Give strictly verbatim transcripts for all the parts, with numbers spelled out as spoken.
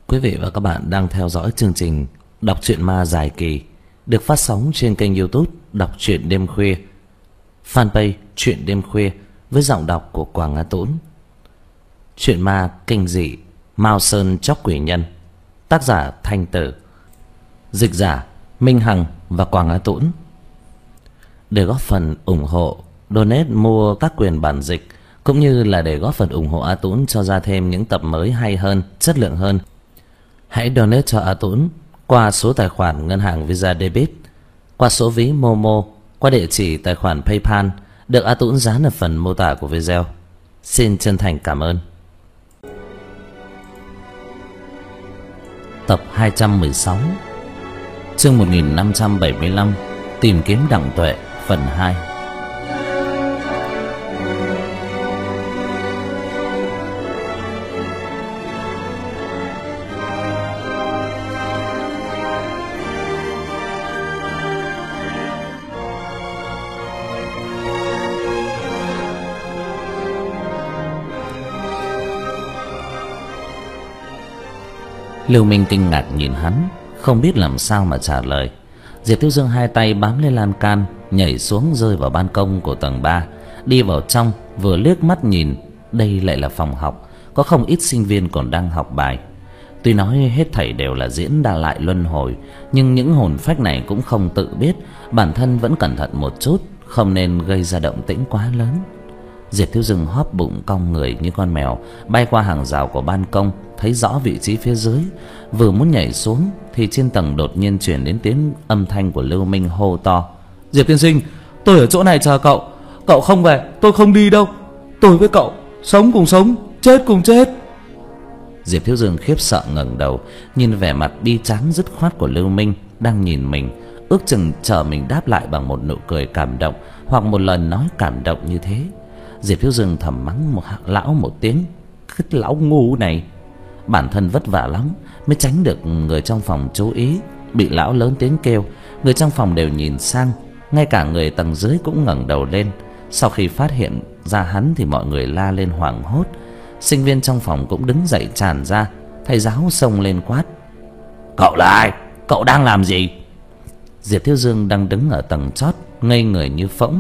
Quý vị và các bạn đang theo dõi chương trình Đọc truyện ma dài kỳ được phát sóng trên kênh YouTube Đọc truyện đêm khuya, fanpage Truyện đêm khuya với giọng đọc của Quảng Á Tũng. Truyện ma kinh dị Mao Sơn Chóc Quỷ Nhân, tác giả Thanh Tử, dịch giả Minh Hằng và Quảng Á Tũng. Để góp phần ủng hộ, donate mua các quyền bản dịch cũng như là để góp phần ủng hộ A Tũng cho ra thêm những tập mới hay hơn, chất lượng hơn, hãy donate cho A Tũng qua số tài khoản ngân hàng Visa Debit, qua số ví Momo, qua địa chỉ tài khoản PayPal được A Tũng dán ở phần mô tả của video. Xin chân thành cảm ơn. Tập hai trăm mười sáu, chương một nghìn năm trăm bảy mươi lăm, tìm kiếm Đặng Tuệ, phần hai. Lưu Minh kinh ngạc nhìn hắn, không biết làm sao mà trả lời. Diệp Thiếu Dương hai tay bám lên lan can, nhảy xuống rơi vào ban công của tầng ba, đi vào trong, vừa liếc mắt nhìn, đây lại là phòng học, có không ít sinh viên còn đang học bài. Tuy nói hết thảy đều là diễn đa lại luân hồi, nhưng những hồn phách này cũng không tự biết, bản thân vẫn cẩn thận một chút, không nên gây ra động tĩnh quá lớn. Diệp Thiếu Dương hóp bụng cong người như con mèo, bay qua hàng rào của ban công, thấy rõ vị trí phía dưới, vừa muốn nhảy xuống thì trên tầng đột nhiên truyền đến tiếng âm thanh của Lưu Minh hô to: "Diệp tiên sinh, tôi ở chỗ này chờ cậu, cậu không về tôi không đi đâu, tôi với cậu sống cùng sống, chết cùng chết." Diệp Thiếu Dương khiếp sợ ngẩng đầu, nhìn vẻ mặt bi tráng dứt khoát của Lưu Minh đang nhìn mình, ước chừng chờ mình đáp lại bằng một nụ cười cảm động hoặc một lời nói cảm động như thế. Diệp Thiếu Dương thầm mắng một lão một tiếng: "Cái lão ngu này." Bản thân vất vả lắm mới tránh được người trong phòng chú ý, bị lão lớn tiếng kêu, người trong phòng đều nhìn sang, ngay cả người tầng dưới cũng ngẩng đầu lên. Sau khi phát hiện ra hắn thì mọi người la lên hoảng hốt, sinh viên trong phòng cũng đứng dậy tràn ra. Thầy giáo xông lên quát: "Cậu là ai? Cậu đang làm gì?" Diệp Thiếu Dương đang đứng ở tầng chót, ngây người như phỗng.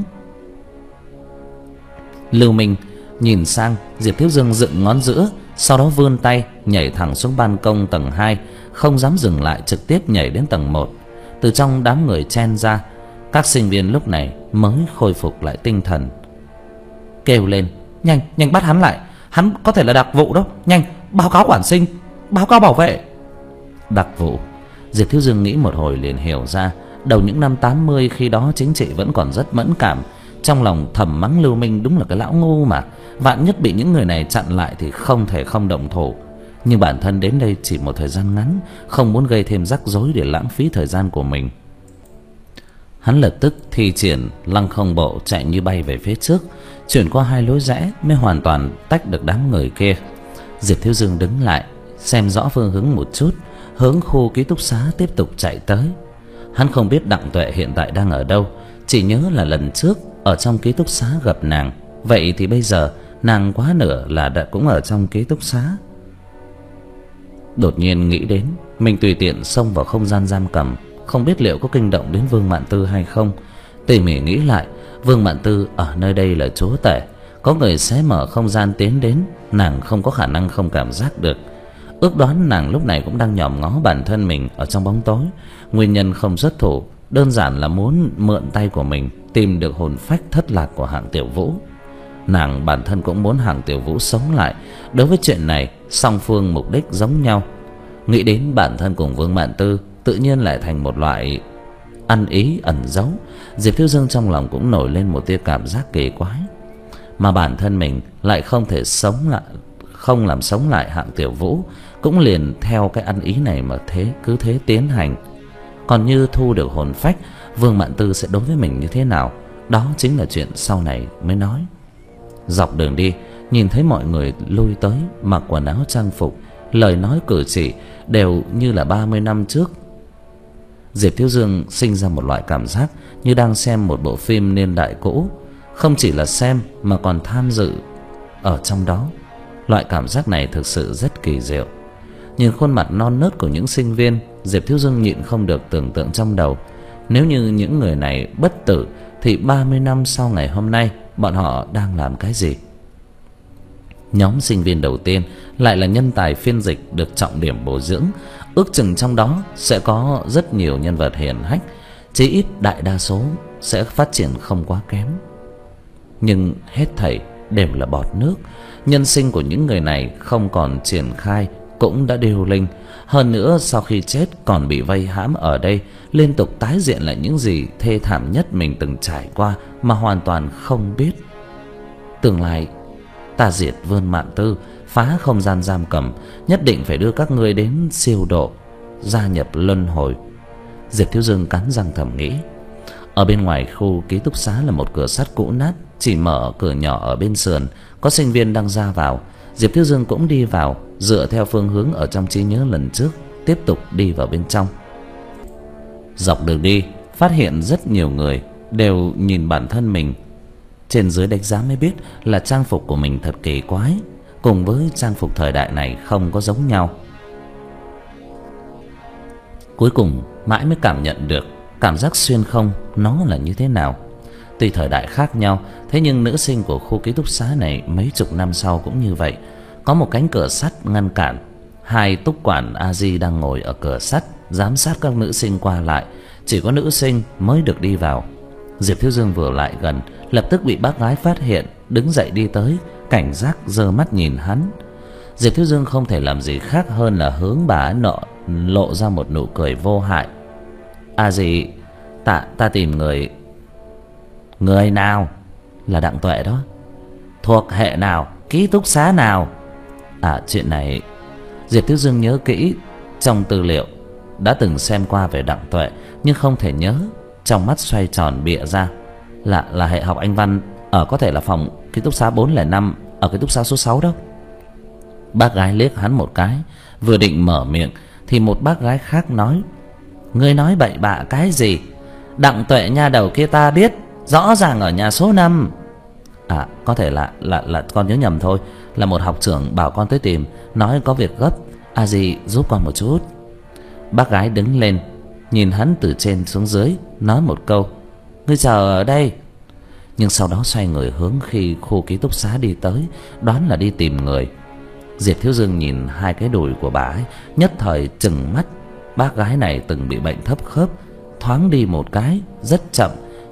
Lưu Minh nhìn sang, Diệp Thiếu Dương dựng ngón giữa, sau đó vươn tay nhảy thẳng xuống ban công tầng hai, không dám dừng lại, trực tiếp nhảy đến tầng một. Từ trong đám người chen ra, các sinh viên lúc này mới khôi phục lại tinh thần, kêu lên: "Nhanh, nhanh bắt hắn lại, hắn có thể là đặc vụ đó, nhanh báo cáo quản sinh, báo cáo bảo vệ." Đặc vụ? Diệp Thiếu Dương nghĩ một hồi liền hiểu ra, đầu những năm tám mươi khi đó chính trị vẫn còn rất mẫn cảm. Trong lòng thầm mắng Lưu Minh đúng là cái lão ngu mà, vạn nhất bị những người này chặn lại thì không thể không động thủ. Nhưng bản thân đến đây chỉ một thời gian ngắn, không muốn gây thêm rắc rối để lãng phí thời gian của mình. Hắn lập tức thi triển lăng không bộ, chạy như bay về phía trước, chuyển qua hai lối rẽ mới hoàn toàn tách được đám người kia. Diệp Thiếu Dương đứng lại, xem rõ phương hướng một chút, hướng khu ký túc xá tiếp tục chạy tới. Hắn không biết Đặng Tuệ hiện tại đang ở đâu, chỉ nhớ là lần trước ở trong ký túc xá gặp nàng, vậy thì bây giờ nàng quá nửa là đã cũng ở trong ký túc xá. Đột nhiên nghĩ đến mình tùy tiện xông vào không gian giam cầm, không biết liệu có kinh động đến Vương Mạn Tư hay không. Tỉ mỉ nghĩ lại, Vương Mạn Tư ở nơi đây là chúa tể, có người xé mở không gian tiến đến, nàng không có khả năng không cảm giác được. Ước đoán nàng lúc này cũng đang nhòm ngó bản thân mình ở trong bóng tối. Nguyên nhân không xuất thủ đơn giản là muốn mượn tay của mình tìm được hồn phách thất lạc của Hạng Tiểu Vũ. Nàng bản thân cũng muốn Hạng Tiểu Vũ sống lại. Đối với chuyện này, song phương mục đích giống nhau. Nghĩ đến bản thân cùng Vương Mạn Tư, tự nhiên lại thành một loại ăn ý ẩn giấu. Diệp Thiếu Dương trong lòng cũng nổi lên một tia cảm giác kỳ quái, mà bản thân mình lại không thể sống lại, không làm sống lại Hạng Tiểu Vũ, cũng liền theo cái ăn ý này mà thế cứ thế tiến hành. Còn như thu được hồn phách, Vương Mạn Tư sẽ đối với mình như thế nào, đó chính là chuyện sau này mới nói. Dọc đường đi, nhìn thấy mọi người lui tới, mặc quần áo trang phục, lời nói cử chỉ đều như là ba mươi năm trước. Diệp Thiếu Dương sinh ra một loại cảm giác như đang xem một bộ phim niên đại cũ, không chỉ là xem mà còn tham dự ở trong đó. Loại cảm giác này thực sự rất kỳ diệu. Nhìn khuôn mặt non nớt của những sinh viên, Diệp Thiếu Dương nhịn không được tưởng tượng trong đầu, nếu như những người này bất tử thì ba mươi năm sau ngày hôm nay bọn họ đang làm cái gì? Nhóm sinh viên đầu tiên lại là nhân tài phiên dịch được trọng điểm bồi dưỡng, ước chừng trong đó sẽ có rất nhiều nhân vật hiển hách, chí ít đại đa số sẽ phát triển không quá kém. Nhưng hết thảy đều là bọt nước. Nhân sinh của những người này không còn triển khai cũng đã điêu linh, hơn nữa sau khi chết còn bị vây hãm ở đây, liên tục tái diện lại những gì thê thảm nhất mình từng trải qua mà hoàn toàn không biết. Tương lai ta diệt Vương Mạn Tư, phá không gian giam cầm, nhất định phải đưa các ngươi đến siêu độ, gia nhập luân hồi. Diệp Thiếu Dương cắn răng thầm nghĩ. Ở bên ngoài khu ký túc xá là một cửa sắt cũ nát, chỉ mở cửa nhỏ ở bên sườn, có sinh viên đang ra vào. Diệp Thiếu Dương cũng đi vào, dựa theo phương hướng ở trong trí nhớ lần trước, tiếp tục đi vào bên trong. Dọc đường đi, phát hiện rất nhiều người đều nhìn bản thân mình, trên dưới đánh giá mới biết là trang phục của mình thật kỳ quái, cùng với trang phục thời đại này không có giống nhau. Cuối cùng mãi mới cảm nhận được cảm giác xuyên không nó là như thế nào. Tuy thời đại khác nhau, thế nhưng nữ sinh của khu ký túc xá này mấy chục năm sau cũng như vậy. Có một cánh cửa sắt ngăn cản, hai túc quản a di đang ngồi ở cửa sắt giám sát các nữ sinh qua lại, chỉ có nữ sinh mới được đi vào. Diệp Thiếu Dương vừa lại gần, lập tức bị bác gái phát hiện, đứng dậy đi tới, cảnh giác giơ mắt nhìn hắn. Diệp Thiếu Dương không thể làm gì khác hơn là hướng bà nọ lộ ra một nụ cười vô hại. À gì, ta ta tìm người. Người nào? Là Đặng Tuệ đó. Thuộc hệ nào, ký túc xá nào? À, chuyện này Diệp Thiếu Dương nhớ kỹ trong tư liệu đã từng xem qua về Đặng Tuệ, nhưng không thể nhớ. Trong mắt xoay tròn bịa ra. Là là hệ học Anh văn, ở có thể là phòng ký túc xá bốn không năm, ở ký túc xá số sáu đó. Bác gái liếc hắn một cái, vừa định mở miệng thì một bác gái khác nói: Ngươi nói bậy bạ cái gì? Đặng Tuệ nha đầu kia ta biết, rõ ràng ở nhà số năm. À, có thể là là là con nhớ nhầm thôi, là một học trưởng bảo con tới tìm, nói có việc gấp, a dì giúp con một chút. Bác gái đứng lên, nhìn hắn từ trên xuống dưới, nói một câu: Ngươi chờ ở đây. Nhưng sau đó xoay người hướng khi khu ký túc xá đi tới, đoán là đi tìm người. Diệp Thiếu Dương nhìn hai cái đùi của bà ấy, nhất thời trừng mắt. Bác gái này từng bị bệnh thấp khớp, thoáng đi một cái rất chậm.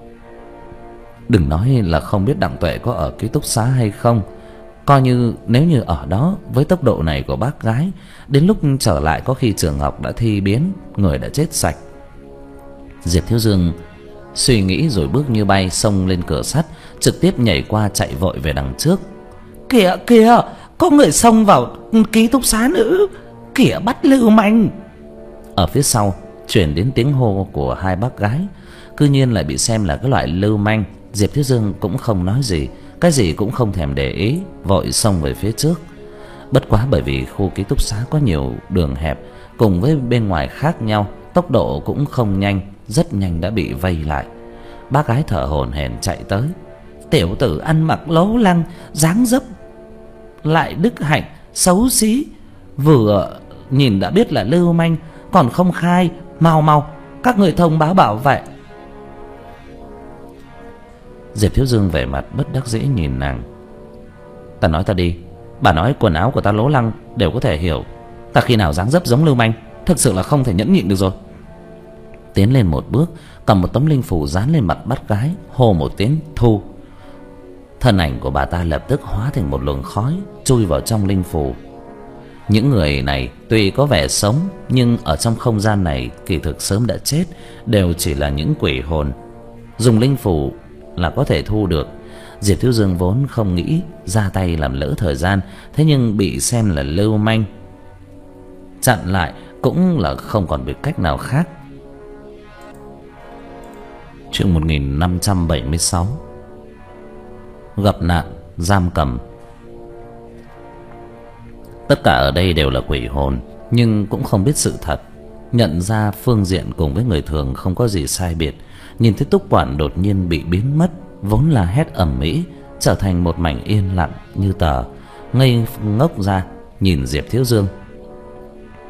Đừng nói là không biết Đặng Tuệ có ở ký túc xá hay không, coi như nếu như ở đó với tốc độ này của bác gái, đến lúc trở lại có khi trường học đã thi biến, người đã chết sạch. Diệp Thiếu Dương suy nghĩ rồi bước như bay xông lên cửa sắt, trực tiếp nhảy qua chạy vội về đằng trước. Kìa kìa, có người xông vào ký túc xá nữ, kìa bắt lưu manh. Ở phía sau chuyển đến tiếng hô của hai bác gái, cư nhiên lại bị xem là cái loại lưu manh. Diệp Thiếu Dương cũng không nói gì, cái gì cũng không thèm để ý, vội xông về phía trước. Bất quá bởi vì khu ký túc xá có nhiều đường hẹp, cùng với bên ngoài khác nhau, tốc độ cũng không nhanh, rất nhanh đã bị vây lại. Bác gái thở hổn hển chạy tới. Tiểu tử ăn mặc lố lăng, dáng dấp lại đức hạnh, xấu xí, vừa nhìn đã biết là lưu manh, còn không khai, mau mau các người thông báo bảo vệ. Diệp Thiếu Dương vẻ mặt bất đắc dĩ nhìn nàng. Ta nói ta đi, bà nói quần áo của ta lố lăng đều có thể hiểu, ta khi nào dáng dấp giống lưu manh, thực sự là không thể nhẫn nhịn được rồi. Tiến lên một bước, cầm một tấm linh phủ dán lên mặt bác gái, hô một tiếng thu. Thân ảnh của bà ta lập tức hóa thành một luồng khói, chui vào trong linh phủ. Những người này tuy có vẻ sống, nhưng ở trong không gian này kỳ thực sớm đã chết, đều chỉ là những quỷ hồn. Dùng linh phủ là có thể thu được. Diệp Thiếu Dương vốn không nghĩ ra tay làm lỡ thời gian, thế nhưng bị xem là lưu manh, chặn lại cũng là không còn biết cách nào khác. Chương một nghìn năm trăm bảy mươi sáu. Gặp nạn giam cầm. Tất cả ở đây đều là quỷ hồn, nhưng cũng không biết sự thật, nhận ra phương diện cùng với người thường không có gì sai biệt. Nhìn thấy túc quản đột nhiên bị biến mất, vốn là hét ầm ĩ, trở thành một mảnh yên lặng như tờ, ngây ngốc ra nhìn Diệp Thiếu Dương.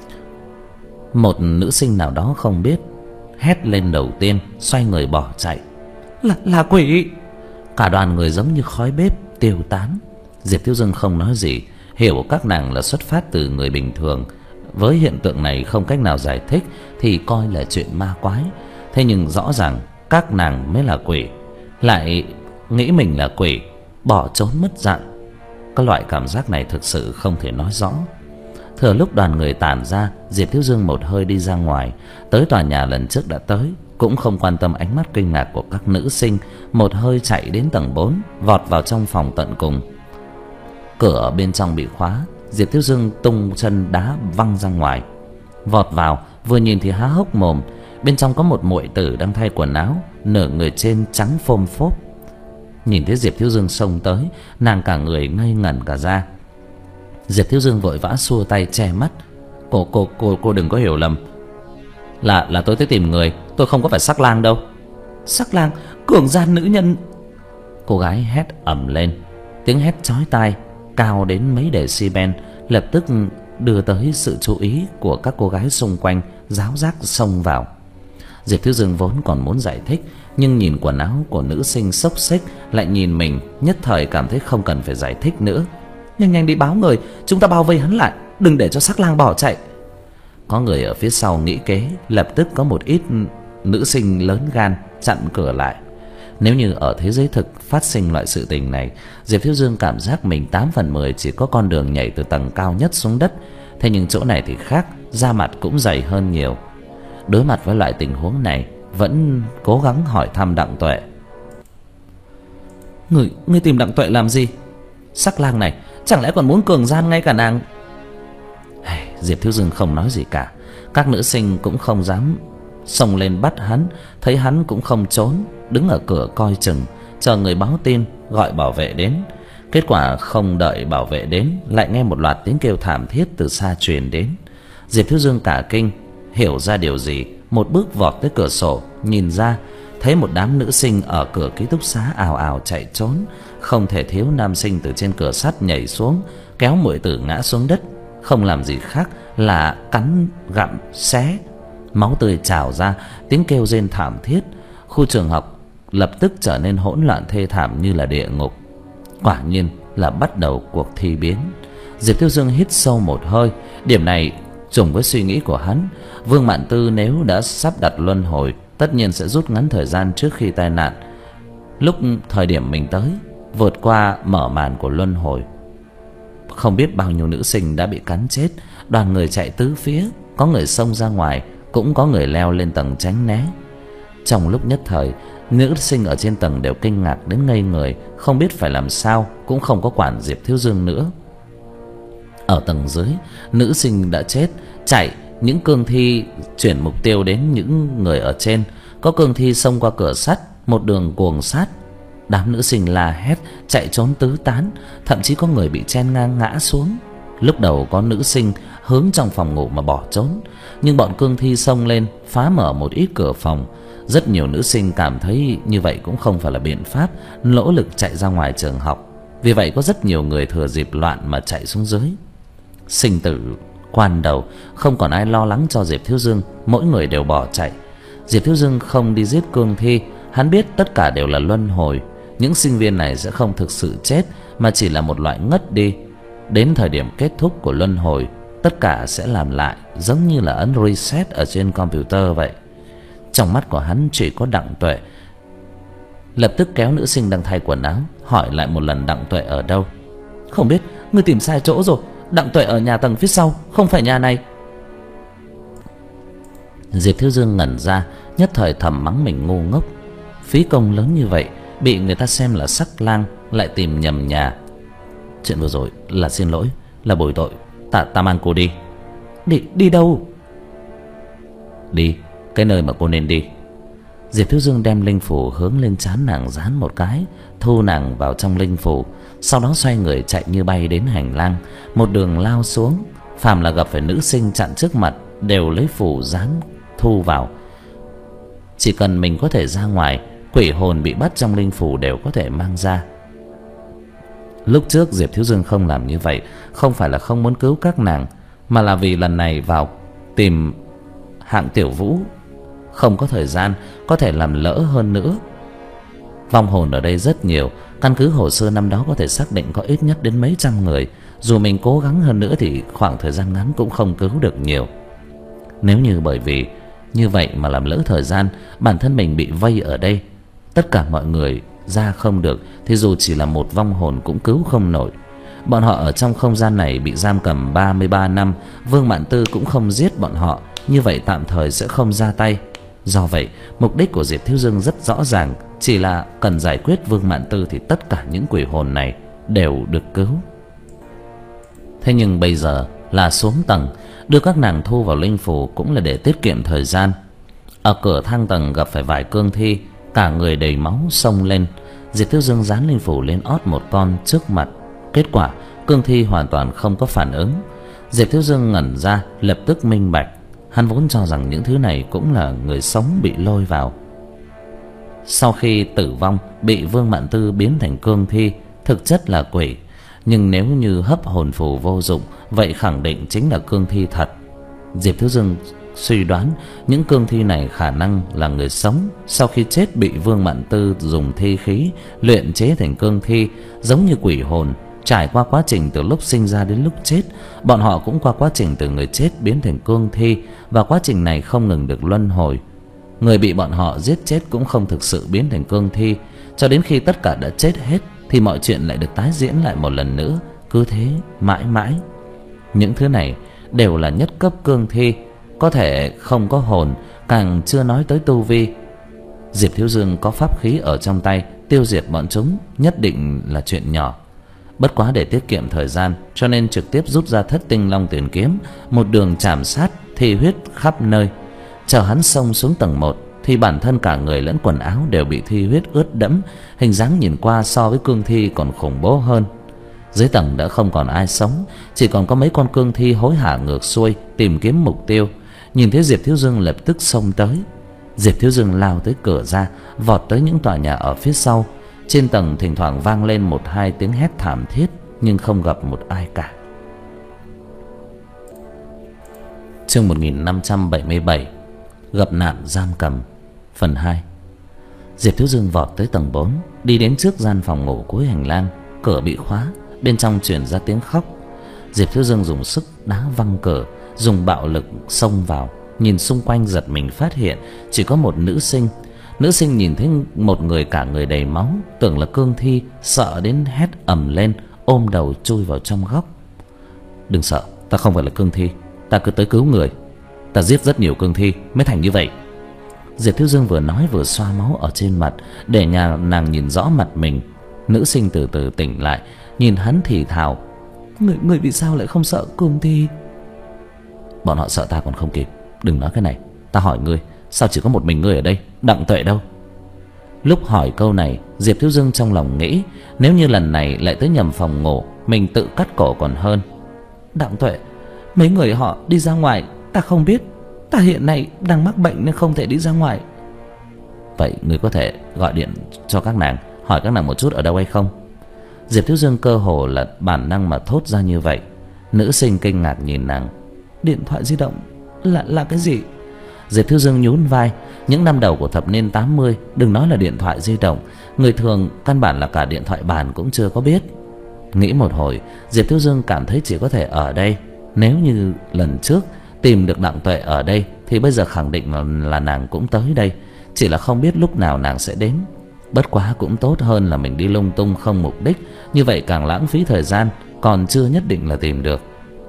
Một nữ sinh nào đó không biết hét lên đầu tiên, xoay người bỏ chạy. Là, là quỷ! Cả đoàn người giống như khói bếp tiêu tán. Diệp Thiếu Dương không nói gì, hiểu các nàng là xuất phát từ người bình thường. Với hiện tượng này không cách nào giải thích thì coi là chuyện ma quái. Thế nhưng rõ ràng các nàng mới là quỷ, lại nghĩ mình là quỷ, bỏ trốn mất dạng. Cái loại cảm giác này thực sự không thể nói rõ. Thừa lúc đoàn người tản ra, Diệp Thiếu Dương một hơi đi ra ngoài, tới tòa nhà lần trước đã tới, cũng không quan tâm ánh mắt kinh ngạc của các nữ sinh, một hơi chạy đến tầng bốn, vọt vào trong phòng tận cùng. Cửa bên trong bị khóa, Diệp Thiếu Dương tung chân đá văng ra ngoài. Vọt vào, vừa nhìn thì há hốc mồm. Bên trong có một muội tử đang thay quần áo, nửa người trên trắng phôm phốp. Nhìn thấy Diệp Thiếu Dương xông tới, nàng cả người ngây ngẩn cả ra. Diệp Thiếu Dương vội vã xua tay che mắt. Cô cô cô cô đừng có hiểu lầm. Là là tôi tới tìm người, tôi không có phải sắc lang đâu. Sắc lang? Cường gian nữ nhân! Cô gái hét ầm lên, tiếng hét chói tai cao đến mấy decibel, lập tức đưa tới sự chú ý của các cô gái xung quanh, ráo rác xông vào. Diệp Thiếu Dương vốn còn muốn giải thích, nhưng nhìn quần áo của nữ sinh xốc xếch, lại nhìn mình, nhất thời cảm thấy không cần phải giải thích nữa. Nhanh nhanh đi báo người, chúng ta bao vây hắn lại, đừng để cho sắc lang bỏ chạy. Có người ở phía sau nghĩ kế, lập tức có một ít nữ sinh lớn gan chặn cửa lại. Nếu như ở thế giới thực phát sinh loại sự tình này, Diệp Thiếu Dương cảm giác mình tám phần mười chỉ có con đường nhảy từ tầng cao nhất xuống đất. Thế nhưng chỗ này thì khác, da mặt cũng dày hơn nhiều. Đối mặt với loại tình huống này, vẫn cố gắng hỏi thăm Đặng Tuệ. Người, người tìm Đặng Tuệ làm gì? Sắc lang này, chẳng lẽ còn muốn cường gian ngay cả nàng? Diệp Thiếu Dương không nói gì cả. Các nữ sinh cũng không dám xông lên bắt hắn, thấy hắn cũng không trốn, đứng ở cửa coi chừng, chờ người báo tin gọi bảo vệ đến. Kết quả không đợi bảo vệ đến, lại nghe một loạt tiếng kêu thảm thiết từ xa truyền đến. Diệp Thiếu Dương cả kinh, hiểu ra điều gì, một bước vọt tới cửa sổ, nhìn ra thấy một đám nữ sinh ở cửa ký túc xá ào ào chạy trốn. Không thể thiếu nam sinh từ trên cửa sắt nhảy xuống, kéo muội tử ngã xuống đất, không làm gì khác là cắn gặm xé. Máu tươi trào ra, tiếng kêu rên thảm thiết. Khu trường học lập tức trở nên hỗn loạn thê thảm như là địa ngục. Quả nhiên là bắt đầu cuộc thi biến. Diệp Thiếu Dương hít sâu một hơi. Điểm này trùng với suy nghĩ của hắn, Vương Mạn Tư nếu đã sắp đặt luân hồi, tất nhiên sẽ rút ngắn thời gian trước khi tai nạn. Lúc thời điểm mình tới, vượt qua mở màn của luân hồi, không biết bao nhiêu nữ sinh đã bị cắn chết. Đoàn người chạy tứ phía, có người xông ra ngoài, cũng có người leo lên tầng tránh né. Trong lúc nhất thời, nữ sinh ở trên tầng đều kinh ngạc đến ngây người, không biết phải làm sao, cũng không có quản Diệp Thiếu Dương nữa. Ở tầng dưới, nữ sinh đã chết, chạy, những cương thi chuyển mục tiêu đến những người ở trên. Có cương thi xông qua cửa sắt, một đường cuồng sát. Đám nữ sinh la hét, chạy trốn tứ tán, thậm chí có người bị chen ngang ngã xuống. Lúc đầu có nữ sinh hướng trong phòng ngủ mà bỏ trốn, nhưng bọn cương thi xông lên phá mở một ít cửa phòng. Rất nhiều nữ sinh cảm thấy như vậy cũng không phải là biện pháp, nỗ lực chạy ra ngoài trường học. Vì vậy có rất nhiều người thừa dịp loạn mà chạy xuống dưới. Sinh tử quan đầu, không còn ai lo lắng cho Diệp Thiếu Dương, mỗi người đều bỏ chạy. Diệp Thiếu Dương không đi giết cương thi, hắn biết tất cả đều là luân hồi. Những sinh viên này sẽ không thực sự chết, mà chỉ là một loại ngất đi. Đến thời điểm kết thúc của luân hồi, tất cả sẽ làm lại, giống như là ấn reset ở trên computer vậy. Trong mắt của hắn chỉ có Đặng Tuệ. Lập tức kéo nữ sinh đang thay quần áo, hỏi lại một lần Đặng Tuệ ở đâu. Không biết, ngươi tìm sai chỗ rồi. Đặng Tuệ ở nhà tầng phía sau, không phải nhà này. Diệp Thiếu Dương ngẩn ra, nhất thời thầm mắng mình ngu ngốc. Phí công lớn như vậy, bị người ta xem là sắc lang, lại tìm nhầm nhà. Chuyện vừa rồi là xin lỗi, là bồi tội. Ta, ta mang cô đi. Đi, đi đâu? Đi, cái nơi mà cô nên đi. Diệp Thiếu Dương đem linh phủ hướng lên trán nàng dán một cái, thu nàng vào trong linh phủ. Sau đó xoay người chạy như bay đến hành lang, một đường lao xuống. Phàm là gặp phải nữ sinh chặn trước mặt, đều lấy phủ dán thu vào. Chỉ cần mình có thể ra ngoài, quỷ hồn bị bắt trong linh phủ đều có thể mang ra. Lúc trước Diệp Thiếu Dương không làm như vậy, không phải là không muốn cứu các nàng, mà là vì lần này vào tìm Hạng Tiểu Vũ không có thời gian có thể làm lỡ hơn nữa. Vong hồn ở đây rất nhiều, căn cứ hồ sơ năm đó có thể xác định có ít nhất đến mấy trăm người. Dù mình cố gắng hơn nữa thì khoảng thời gian ngắn cũng không cứu được nhiều. Nếu như bởi vì như vậy mà làm lỡ thời gian, bản thân mình bị vây ở đây, tất cả mọi người ra không được, thì dù chỉ là một vong hồn cũng cứu không nổi. Bọn họ ở trong không gian này bị giam cầm ba mươi ba năm, Vương Mạn Tư cũng không giết bọn họ, như vậy tạm thời sẽ không ra tay. Do vậy, mục đích của Diệp Thiếu Dương rất rõ ràng, chỉ là cần giải quyết Vương Mạn Tư thì tất cả những quỷ hồn này đều được cứu. Thế nhưng bây giờ là xuống tầng, đưa các nàng thu vào linh phủ cũng là để tiết kiệm thời gian. Ở cửa thang tầng gặp phải vài cương thi, cả người đầy máu xông lên. Diệp Thiếu Dương dán linh phủ lên ót một con trước mặt. Kết quả cương thi hoàn toàn không có phản ứng. Diệp Thiếu Dương ngẩn ra, lập tức minh bạch. Hắn vốn cho rằng những thứ này cũng là người sống bị lôi vào. Sau khi tử vong, bị Vương Mạn Tư biến thành cương thi, thực chất là quỷ. Nhưng nếu như hấp hồn phù vô dụng, vậy khẳng định chính là cương thi thật. Diệp Thiếu Dương suy đoán những cương thi này khả năng là người sống, sau khi chết bị Vương Mạn Tư dùng thi khí luyện chế thành cương thi, giống như quỷ hồn. Trải qua quá trình từ lúc sinh ra đến lúc chết, bọn họ cũng qua quá trình từ người chết biến thành cương thi, và quá trình này không ngừng được luân hồi. Người bị bọn họ giết chết cũng không thực sự biến thành cương thi, cho đến khi tất cả đã chết hết thì mọi chuyện lại được tái diễn lại một lần nữa, cứ thế mãi mãi. Những thứ này đều là nhất cấp cương thi, có thể không có hồn, càng chưa nói tới tu vi. Diệp Thiếu Dương có pháp khí ở trong tay, tiêu diệt bọn chúng nhất định là chuyện nhỏ. Bất quá để tiết kiệm thời gian, cho nên trực tiếp rút ra Thất Tinh Long Tiền Kiếm, một đường chảm sát thi huyết khắp nơi. Chờ hắn xông xuống tầng một thì bản thân cả người lẫn quần áo đều bị thi huyết ướt đẫm, hình dáng nhìn qua so với cương thi còn khủng bố hơn. Dưới tầng đã không còn ai sống, chỉ còn có mấy con cương thi hối hả ngược xuôi tìm kiếm mục tiêu. Nhìn thấy Diệp Thiếu Dương lập tức xông tới. Diệp Thiếu Dương lao tới cửa ra, vọt tới những tòa nhà ở phía sau. Trên tầng thỉnh thoảng vang lên một hai tiếng hét thảm thiết, nhưng không gặp một ai cả. Chương một nghìn năm trăm bảy mươi bảy, gặp nạn giam cầm, phần hai. Diệp Thiếu Dương vọt tới tầng bốn, đi đến trước gian phòng ngủ cuối hành lang. Cửa bị khóa, bên trong truyền ra tiếng khóc. Diệp Thiếu Dương dùng sức đá văng cửa, dùng bạo lực xông vào. Nhìn xung quanh giật mình phát hiện chỉ có một nữ sinh. Nữ sinh nhìn thấy một người cả người đầy máu, tưởng là cương thi, sợ đến hét ầm lên, ôm đầu chui vào trong góc. Đừng sợ, ta không phải là cương thi, ta cứ tới cứu người. Ta giết rất nhiều cương thi mới thành như vậy. Diệp Thiếu Dương vừa nói vừa xoa máu ở trên mặt, để nhà nàng nhìn rõ mặt mình. Nữ sinh từ từ tỉnh lại, nhìn hắn thì thào: Người, người vì sao lại không sợ cương thi? Bọn họ sợ ta còn không kịp. Đừng nói cái này, ta hỏi ngươi, sao chỉ có một mình ngươi ở đây? Đặng Tuệ đâu? Lúc hỏi câu này, Diệp Thiếu Dương trong lòng nghĩ, nếu như lần này lại tới nhầm phòng ngủ, mình tự cắt cổ còn hơn. Đặng Tuệ, mấy người họ đi ra ngoài, ta không biết. Ta hiện nay đang mắc bệnh nên không thể đi ra ngoài. Vậy ngươi có thể gọi điện cho các nàng, hỏi các nàng một chút ở đâu hay không? Diệp Thiếu Dương cơ hồ là bản năng mà thốt ra như vậy. Nữ sinh kinh ngạc nhìn nàng. Điện thoại di động là là cái gì? Diệp Thiếu Dương nhún vai. Những năm đầu của thập niên tám mươi, đừng nói là điện thoại di động, người thường căn bản là cả điện thoại bàn cũng chưa có biết. Nghĩ một hồi, Diệp Thiếu Dương cảm thấy chỉ có thể ở đây. Nếu như lần trước tìm được Đặng Tuệ ở đây thì bây giờ khẳng định là, là nàng cũng tới đây, chỉ là không biết lúc nào nàng sẽ đến. Bất quá cũng tốt hơn là mình đi lung tung không mục đích, như vậy càng lãng phí thời gian, còn chưa nhất định là tìm được.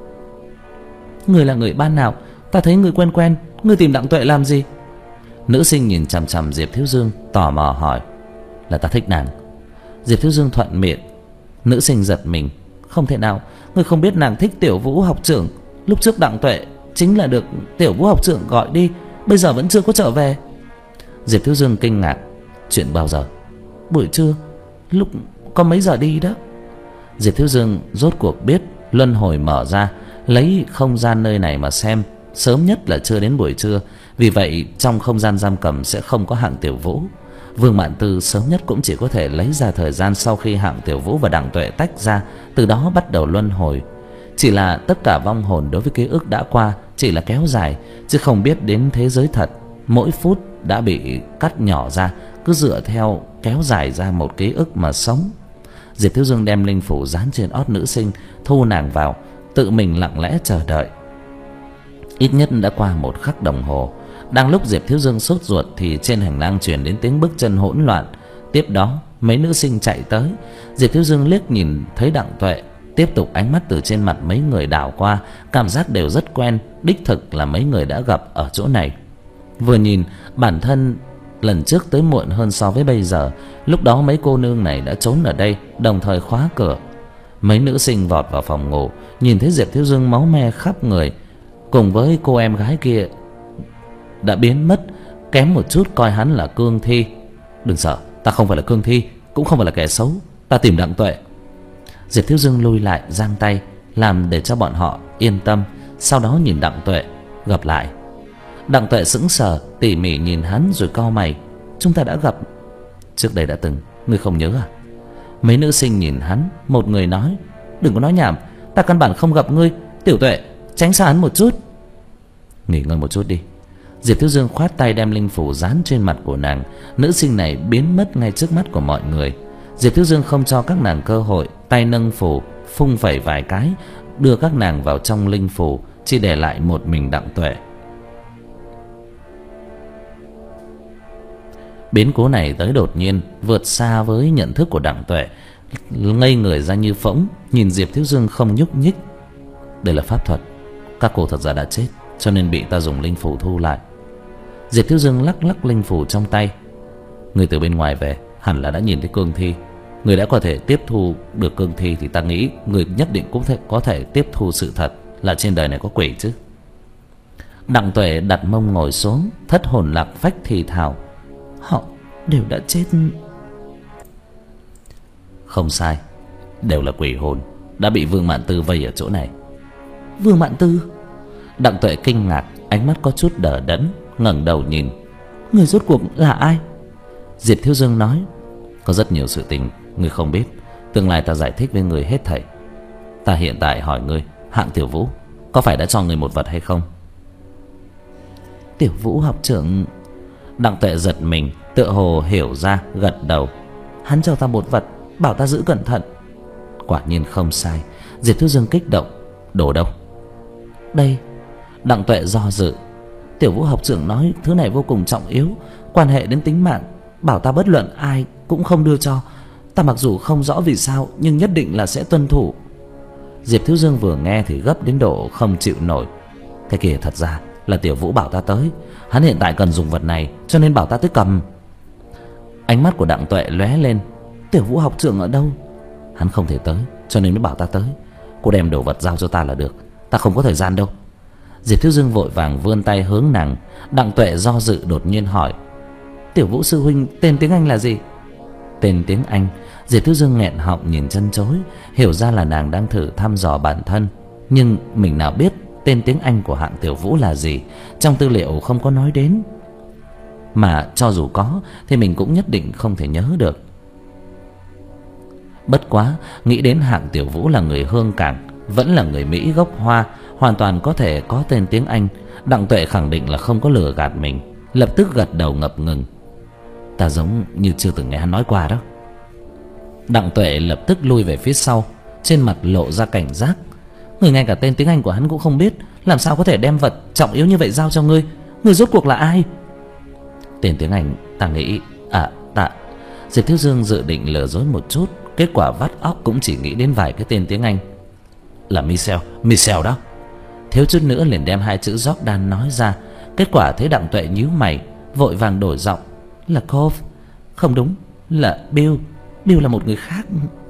Người là người ban nào? Ta thấy người quen quen. Người tìm Đặng Tuệ làm gì? Nữ sinh nhìn chằm chằm Diệp Thiếu Dương, tò mò hỏi. Là ta thích nàng. Diệp Thiếu Dương thuận miệng. Nữ sinh giật mình. Không thể nào, người không biết nàng thích Tiểu Vũ học trưởng. Lúc trước Đặng Tuệ chính là được Tiểu Vũ học trưởng gọi đi, bây giờ vẫn chưa có trở về. Diệp Thiếu Dương kinh ngạc. Chuyện bao giờ? Buổi trưa, lúc có mấy giờ đi đó. Diệp Thiếu Dương rốt cuộc biết luân hồi mở ra, lấy không gian nơi này mà xem, sớm nhất là chưa đến buổi trưa. Vì vậy trong không gian giam cầm sẽ không có Hạng Tiểu Vũ. Vương Mạn Tư sớm nhất cũng chỉ có thể lấy ra thời gian sau khi Hạng Tiểu Vũ và Đặng Tuệ tách ra, từ đó bắt đầu luân hồi. Chỉ là tất cả vong hồn đối với ký ức đã qua chỉ là kéo dài, chứ không biết đến thế giới thật. Mỗi phút đã bị cắt nhỏ ra, cứ dựa theo kéo dài ra một ký ức mà sống. Diệp Thiếu Dương đem linh phủ dán trên ót nữ sinh, thu nàng vào, tự mình lặng lẽ chờ đợi. Ít nhất đã qua một khắc đồng hồ. Đang lúc Diệp Thiếu Dương sốt ruột thì trên hành lang truyền đến tiếng bước chân hỗn loạn. Tiếp đó mấy nữ sinh chạy tới. Diệp Thiếu Dương liếc nhìn thấy Đặng Tuệ, tiếp tục ánh mắt từ trên mặt mấy người đảo qua, cảm giác đều rất quen, đích thực là mấy người đã gặp ở chỗ này. Vừa nhìn, bản thân lần trước tới muộn hơn so với bây giờ. Lúc đó mấy cô nương này đã trốn ở đây, đồng thời khóa cửa. Mấy nữ sinh vọt vào phòng ngủ, nhìn thấy Diệp Thiếu Dương máu me khắp người, cùng với cô em gái kia đã biến mất, kém một chút coi hắn là cương thi. Đừng sợ, ta không phải là cương thi, cũng không phải là kẻ xấu, ta tìm Đặng Tuệ. Diệp Thiếu Dương lui lại, giang tay làm để cho bọn họ yên tâm. Sau đó nhìn Đặng Tuệ, gặp lại. Đặng Tuệ sững sờ, tỉ mỉ nhìn hắn rồi cau mày. Chúng ta đã gặp trước đây đã từng, ngươi không nhớ à? Mấy nữ sinh nhìn hắn, một người nói, đừng có nói nhảm, ta căn bản không gặp ngươi. Tiểu Tuệ, tránh xa hắn một chút. Nghỉ ngơi một chút đi. Diệp Thiếu Dương khoát tay đem linh phủ dán trên mặt của nàng. Nữ sinh này biến mất ngay trước mắt của mọi người. Diệp Thiếu Dương không cho các nàng cơ hội, tay nâng phủ phung phẩy vài cái, đưa các nàng vào trong linh phủ, chỉ để lại một mình Đặng Tuệ. Biến cố này tới đột nhiên, vượt xa với nhận thức của Đặng Tuệ, ngây người ra như phỗng, nhìn Diệp Thiếu Dương không nhúc nhích. Đây là pháp thuật, các cô thật ra đã chết, cho nên bị ta dùng linh phủ thu lại. Diệp Thiếu Dương lắc lắc linh phủ trong tay. Người từ bên ngoài về hẳn là đã nhìn thấy cương thi. Người đã có thể tiếp thu được cương thi thì ta nghĩ người nhất định cũng thể, có thể tiếp thu sự thật là trên đời này có quỷ chứ. Đặng Tuệ đặt mông ngồi xuống, thất hồn lạc phách thì thào, họ đều đã chết. Không sai, đều là quỷ hồn đã bị Vương Mạn Tư vây ở chỗ này. Vương Mạn Tư? Đặng Tuệ kinh ngạc, ánh mắt có chút đờ đẫn, ngẩng đầu nhìn. Người rốt cuộc là ai? Diệp Thiếu Dương nói, có rất nhiều sự tình người không biết, tương lai ta giải thích với người hết thảy. Ta hiện tại hỏi ngươi, Hạng Tiểu Vũ có phải đã cho người một vật hay không? Tiểu Vũ học trưởng? Đặng Tuệ giật mình, tựa hồ hiểu ra, gật đầu. Hắn cho ta một vật, bảo ta giữ cẩn thận. Quả nhiên không sai. Diệp Thiếu Dương kích động. Đồ đâu? Đây. Đặng Tuệ do dự. Tiểu Vũ học trưởng nói thứ này vô cùng trọng yếu, quan hệ đến tính mạng, bảo ta bất luận ai cũng không đưa cho. Ta mặc dù không rõ vì sao, nhưng nhất định là sẽ tuân thủ. Diệp Thiếu Dương vừa nghe thì gấp đến độ không chịu nổi. Thế kìa, thật ra là Tiểu Vũ bảo ta tới. Hắn hiện tại cần dùng vật này, cho nên bảo ta tới cầm. Ánh mắt của Đặng Tuệ lóe lên. Tiểu Vũ học trưởng ở đâu? Hắn không thể tới, cho nên mới bảo ta tới. Cô đem đồ vật giao cho ta là được, ta không có thời gian đâu. Diệp Thiếu Dương vội vàng vươn tay hướng nàng. Đặng Tuệ do dự đột nhiên hỏi, Tiểu Vũ sư huynh tên tiếng Anh là gì? Tên tiếng Anh? Diệp Thiếu Dương nghẹn họng nhìn chân chối, hiểu ra là nàng đang thử thăm dò bản thân. Nhưng mình nào biết tên tiếng Anh của Hạng Tiểu Vũ là gì, trong tư liệu không có nói đến. Mà cho dù có thì mình cũng nhất định không thể nhớ được. Bất quá nghĩ đến Hạng Tiểu Vũ là người Hương Cảng, vẫn là người Mỹ gốc Hoa, hoàn toàn có thể có tên tiếng Anh. Đặng Tuệ khẳng định là không có lừa gạt mình, lập tức gật đầu ngập ngừng. Ta giống như chưa từng nghe hắn nói qua đó. Đặng Tuệ lập tức lui về phía sau, trên mặt lộ ra cảnh giác. Người ngay cả tên tiếng Anh của hắn cũng không biết, làm sao có thể đem vật trọng yếu như vậy giao cho ngươi? Ngươi rốt cuộc là ai? Tên tiếng Anh ta nghĩ à ta Diệp Thiếu Dương dự định lừa dối một chút, kết quả vắt óc cũng chỉ nghĩ đến vài cái tên tiếng Anh. Là Michel, Michel đó. Thiếu chút nữa liền đem hai chữ Jordan nói ra. Kết quả thấy Đặng Tuệ nhíu mày, vội vàng đổi giọng. Là Cove. Không đúng, là Bill. Bill là một người khác.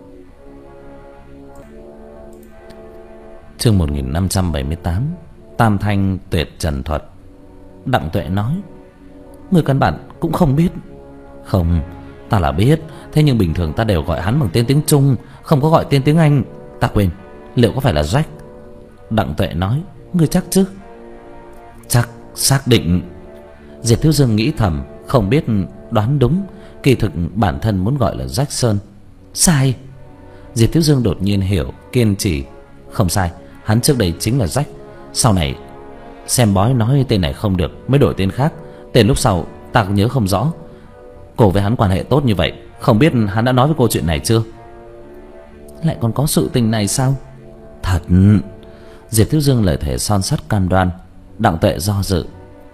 Chương một nghìn năm trăm bảy mươi tám. Tam Thanh Tuyệt Trần Thuật. Đặng Tuệ nói, người căn bản cũng không biết. Không, ta là biết, thế nhưng bình thường ta đều gọi hắn bằng tên tiếng Trung, không có gọi tên tiếng Anh. Ta quên, liệu có phải là Jack? Đặng Tuệ nói, ngươi chắc chứ? Chắc, xác định. Diệp Thiếu Dương nghĩ thầm, không biết đoán đúng, kỳ thực bản thân muốn gọi là Jackson. Sai. Diệp Thiếu Dương đột nhiên hiểu, kiên trì. Không sai, Hắn trước đây chính là Rách. Sau này xem bói nói tên này không được mới đổi tên khác. Tên lúc sau ta nhớ không rõ. Cô với hắn quan hệ tốt như vậy, không biết hắn đã nói với cô chuyện này chưa? Lại còn có sự tình này sao? Thật. Diệp Thiếu Dương lời thề son sắt cam đoan. Đặng Tuệ do dự.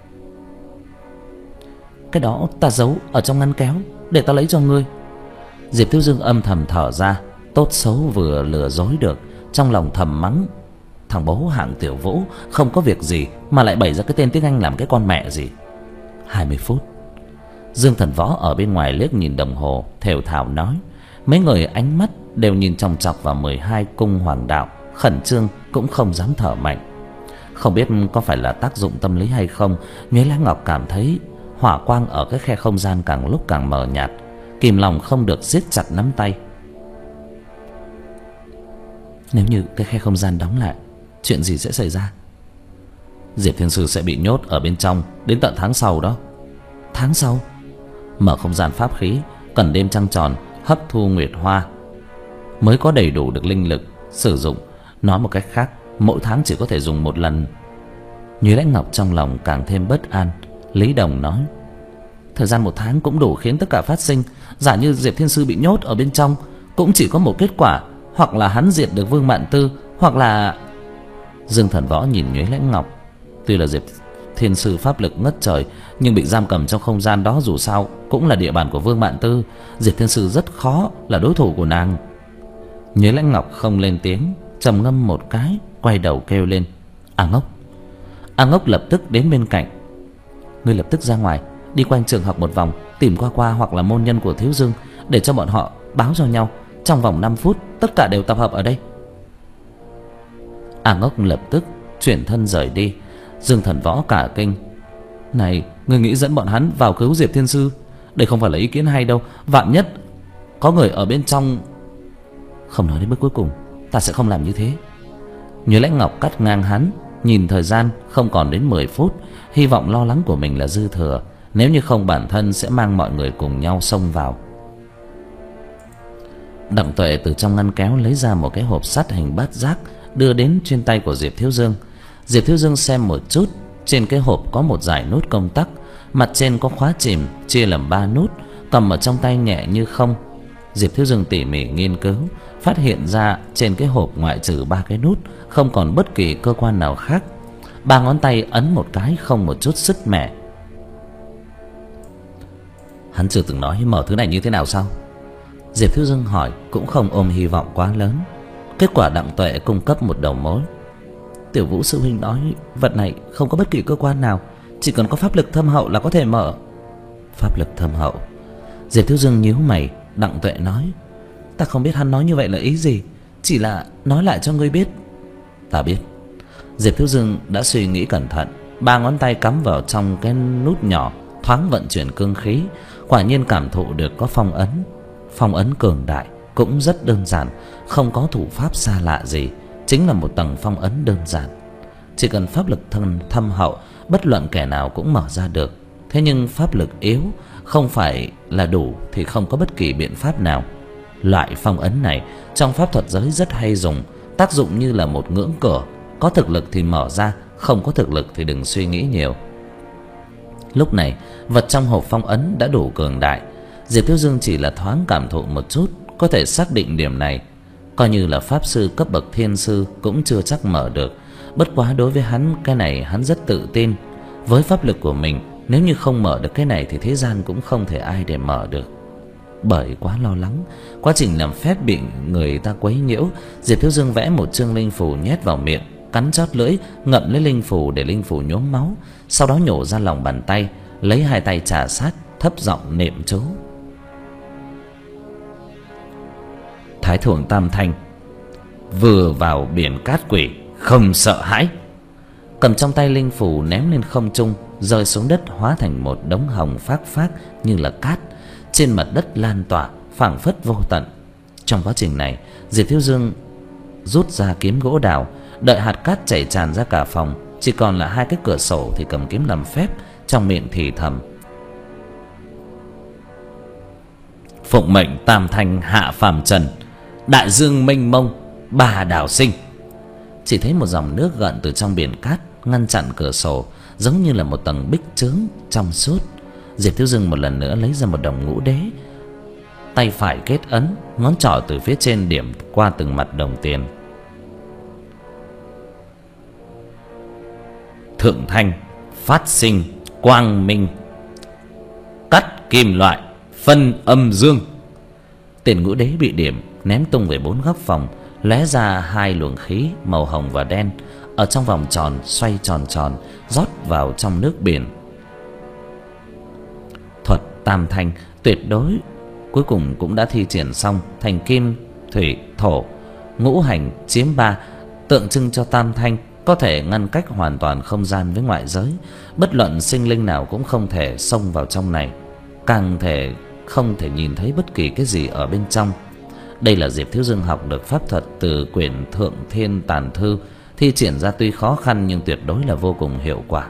Cái đó ta giấu ở trong ngăn kéo, để ta lấy cho ngươi. Diệp Thiếu Dương âm thầm thở ra. Tốt xấu vừa lừa dối được, trong lòng thầm mắng thằng bố hạng Tiểu Vũ không có việc gì mà lại bày ra cái tên tiếng Anh làm cái con mẹ gì. Hai mươi phút. Dương Thần Võ ở bên ngoài liếc nhìn đồng hồ, thều thào nói. Mấy người ánh mắt đều nhìn chòng chọc vào mười hai cung hoàng đạo, khẩn trương cũng không dám thở mạnh. Không biết có phải là tác dụng tâm lý hay không, Nhuế Lá Ngọc cảm thấy hỏa quang ở cái khe không gian càng lúc càng mờ nhạt, kìm lòng không được siết chặt nắm tay. Nếu như cái khe không gian đóng lại, chuyện gì sẽ xảy ra? Diệp Thiên Sư sẽ bị nhốt ở bên trong đến tận tháng sau đó. Tháng sau? Mở không gian pháp khí cần đêm trăng tròn hấp thu nguyệt hoa mới có đầy đủ được linh lực sử dụng. Nói một cách khác, mỗi tháng chỉ có thể dùng một lần. Nhuế Lãnh Ngọc trong lòng càng thêm bất an. Lý Đồng nói. Thời gian một tháng cũng đủ khiến tất cả phát sinh. Giả như Diệp Thiên Sư bị nhốt ở bên trong, cũng chỉ có một kết quả, hoặc là hắn diệt được Vương Mạn Tư, hoặc là... Dương Thần Võ nhìn Nhuế Lãnh Ngọc. Tuy là Diệp Thiên Sư pháp lực ngất trời, nhưng bị giam cầm trong không gian đó dù sao cũng là địa bàn của Vương Mạn Tư. Diệp Thiên Sư rất khó là đối thủ của nàng. Nhuế Lãnh Ngọc không lên tiếng, trầm ngâm một cái, quay đầu kêu lên. A Ngốc. A Ngốc lập tức đến bên cạnh. Ngươi lập tức ra ngoài, đi quanh trường học một vòng, tìm qua qua hoặc là môn nhân của Thiếu Dương, để cho bọn họ báo cho nhau. Trong vòng năm phút tất cả đều tập hợp ở đây. A Ngốc lập tức chuyển thân rời đi. Dương Thần Võ cả kinh. Này, ngươi nghĩ dẫn bọn hắn vào cứu Diệp Thiên Sư? Đây không phải là ý kiến hay đâu. Vạn nhất có người ở bên trong... Không nói đến bước cuối cùng, ta sẽ không làm như thế. Nhuế Lãnh Ngọc cắt ngang hắn. Nhìn thời gian không còn đến mười phút. Hy vọng lo lắng của mình là dư thừa. Nếu như không, bản thân sẽ mang mọi người cùng nhau xông vào. Đặng Tuệ từ trong ngăn kéo lấy ra một cái hộp sắt hình bát giác, đưa đến trên tay của Diệp Thiếu Dương. Diệp Thiếu Dương xem một chút. Trên cái hộp có một dải nút công tắc, mặt trên có khóa chìm chia làm ba nút, cầm ở trong tay nhẹ như không. Diệp Thiếu Dương tỉ mỉ nghiên cứu, phát hiện ra trên cái hộp ngoại trừ ba cái nút, không còn bất kỳ cơ quan nào khác. Ba ngón tay ấn một cái không một chút sứt mẻ. Hắn chưa từng nói mở thứ này như thế nào sao? Diệp Thiếu Dương hỏi, cũng không ôm hy vọng quá lớn. Kết quả Đặng Tuệ cung cấp một đầu mối. Tiểu Vũ sư huynh nói vật này không có bất kỳ cơ quan nào, chỉ cần có pháp lực thâm hậu là có thể mở. Pháp lực thâm hậu? Diệp Thiếu Dương nhíu mày. Đặng Tuệ nói. Ta không biết hắn nói như vậy là ý gì, chỉ là nói lại cho ngươi biết. Ta biết. Diệp Thiếu Dương đã suy nghĩ cẩn thận. Ba ngón tay cắm vào trong cái nút nhỏ, thoáng vận chuyển cương khí. Quả nhiên cảm thụ được có phong ấn. Phong ấn cường đại, cũng rất đơn giản, không có thủ pháp xa lạ gì, chính là một tầng phong ấn đơn giản. Chỉ cần pháp lực thâm, thâm hậu, bất luận kẻ nào cũng mở ra được. Thế nhưng pháp lực yếu, không phải là đủ thì không có bất kỳ biện pháp nào. Loại phong ấn này trong pháp thuật giới rất hay dùng, tác dụng như là một ngưỡng cửa. Có thực lực thì mở ra, không có thực lực thì đừng suy nghĩ nhiều. Lúc này vật trong hộp phong ấn đã đủ cường đại. Diệp Thiếu Dương chỉ là thoáng cảm thụ một chút, có thể xác định điểm này. Coi như là pháp sư cấp bậc thiên sư cũng chưa chắc mở được. Bất quá đối với hắn, cái này hắn rất tự tin. Với pháp lực của mình, nếu như không mở được cái này thì thế gian cũng không thể ai để mở được. Bởi quá lo lắng, quá trình làm phép bị người ta quấy nhiễu, Diệp Thiếu Dương vẽ một chương linh phù nhét vào miệng, cắn chót lưỡi, ngậm lấy linh phù để linh phù nhuốm máu, sau đó nhổ ra lòng bàn tay, lấy hai tay trà sát, thấp giọng niệm chú. Thái thượng tam thanh, vừa vào biển cát quỷ, không sợ hãi. Cầm trong tay linh phù ném lên không trung, rơi xuống đất hóa thành một đống hồng phác phác như là cát, trên mặt đất lan tỏa phảng phất vô tận. Trong quá trình này, Diệp Thiếu Dương rút ra kiếm gỗ đào, đợi hạt cát chảy tràn ra cả phòng, chỉ còn là hai cái cửa sổ thì cầm kiếm làm phép, trong miệng thì thầm: phụng mệnh tam thanh hạ phàm trần, đại dương mênh mông, bà đảo sinh. chỉ thấy một dòng nước gợn từ trong biển cát ngăn chặn cửa sổ, giống như là một tầng bích chướng trong suốt. Diệp Thiếu Dương một lần nữa lấy ra một đồng ngũ đế, tay phải kết ấn, ngón trỏ từ phía trên điểm qua từng mặt đồng tiền. Thượng thanh, phát sinh, quang minh, cắt kim loại, phân âm dương. Tiền ngũ đế bị điểm, ném tung về bốn góc phòng, lóe ra hai luồng khí màu hồng và đen, ở trong vòng tròn xoay tròn tròn, rót vào trong nước biển. Thuật tam thanh tuyệt đối cuối cùng cũng đã thi triển xong. Thành kim, thủy, thổ, ngũ hành chiếm ba, tượng trưng cho tam thanh có thể ngăn cách hoàn toàn không gian với ngoại giới. Bất luận sinh linh nào cũng không thể xông vào trong này, càng thể không thể nhìn thấy bất kỳ cái gì ở bên trong. Đây là Diệp Thiếu Dương học được pháp thuật từ quyển Thượng Thiên Tàn Thư, thi triển ra tuy khó khăn nhưng tuyệt đối là vô cùng hiệu quả.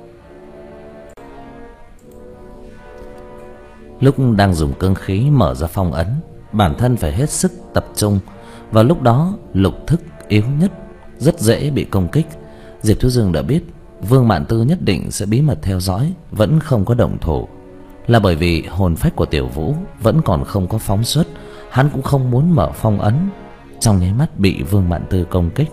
Lúc đang dùng cương khí mở ra phong ấn, bản thân phải hết sức tập trung. Vào lúc đó lục thức yếu nhất, rất dễ bị công kích. Diệp Thiếu Dương đã biết Vương Mạn Tư nhất định sẽ bí mật theo dõi, vẫn không có động thủ, là bởi vì hồn phách của Tiểu Vũ vẫn còn không có phóng xuất. Hắn cũng không muốn mở phong ấn trong nháy mắt bị Vương Mạn Tư công kích.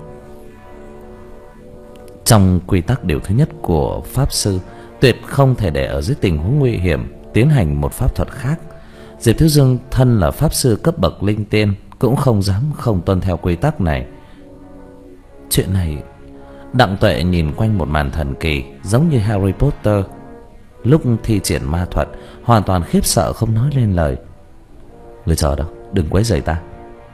Trong quy tắc điều thứ nhất của pháp sư, tuyệt không thể để ở dưới tình huống nguy hiểm tiến hành một pháp thuật khác. Diệp Thiếu Dương thân là pháp sư cấp bậc linh tiên, cũng không dám không tuân theo quy tắc này. Chuyện này, Đặng Tuệ nhìn quanh một màn thần kỳ, giống như Harry Potter lúc thi triển ma thuật, hoàn toàn khiếp sợ không nói lên lời. Người chờ đâu, đừng quấy rầy ta.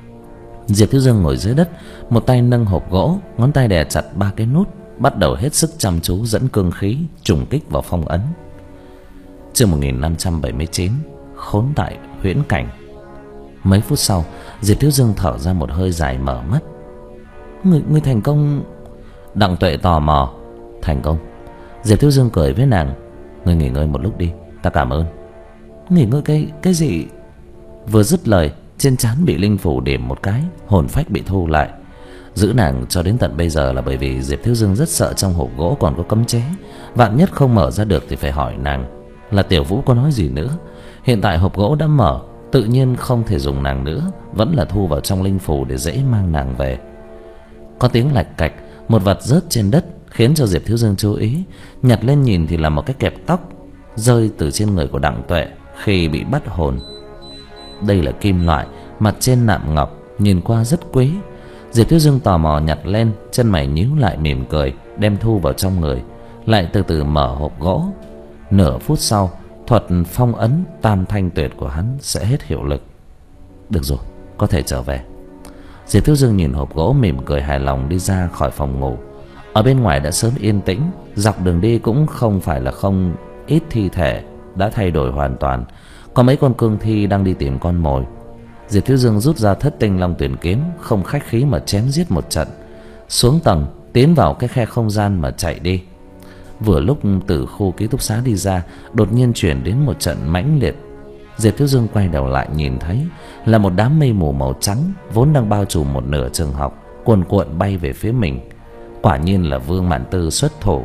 Diệp Thiếu Dương ngồi dưới đất, một tay nâng hộp gỗ, ngón tay đè chặt ba cái nút, bắt đầu hết sức chăm chú dẫn cương khí trùng kích vào phong ấn. Chương một nghìn năm trăm bảy mươi chín, khốn tại huyễn cảnh. Mấy phút sau, Diệp Thiếu Dương thở ra một hơi dài, mở mắt. Người, người thành công? Đặng Tuệ tò mò. Thành công. Diệp Thiếu Dương cười với nàng. Người nghỉ ngơi một lúc đi, ta cảm ơn. Nghỉ ngơi cái cái gì? Vừa dứt lời, trên trán bị linh phủ điểm một cái, hồn phách bị thu lại. Giữ nàng cho đến tận bây giờ là bởi vì Diệp Thiếu Dương rất sợ trong hộp gỗ còn có cấm chế, vạn nhất không mở ra được thì phải hỏi nàng là Tiểu Vũ có nói gì nữa. Hiện tại hộp gỗ đã mở, tự nhiên không thể dùng nàng nữa, vẫn là thu vào trong linh phủ để dễ mang nàng về. Có tiếng lạch cạch, một vật rớt trên đất khiến cho Diệp Thiếu Dương chú ý. Nhặt lên nhìn thì là một cái kẹp tóc rơi từ trên người của Đặng Tuệ khi bị bắt hồn. Đây là kim loại, mặt trên nạm ngọc, nhìn qua rất quý. Diệp Thiếu Dương tò mò nhặt lên, chân mày nhíu lại mỉm cười, đem thu vào trong người, lại từ từ mở hộp gỗ. Nửa phút sau, thuật phong ấn tam thanh tuyệt của hắn sẽ hết hiệu lực. Được rồi, có thể trở về. Diệp Thiếu Dương nhìn hộp gỗ mỉm cười hài lòng đi ra khỏi phòng ngủ. Ở bên ngoài đã sớm yên tĩnh, dọc đường đi cũng không phải là không ít thi thể đã thay đổi hoàn toàn. Có mấy con cương thi đang đi tìm con mồi. Diệp Thiếu Dương rút ra Thất Tinh Long Tuyển kiếm, không khách khí mà chém giết một trận, xuống tầng tiến vào cái khe không gian mà chạy đi. Vừa lúc từ khu ký túc xá đi ra, đột nhiên chuyển đến một trận mãnh liệt. Diệp Thiếu Dương quay đầu lại nhìn thấy là một đám mây mù màu trắng vốn đang bao trùm một nửa trường học, cuồn cuộn bay về phía mình. Quả nhiên là Vương Mạn Tư xuất thủ.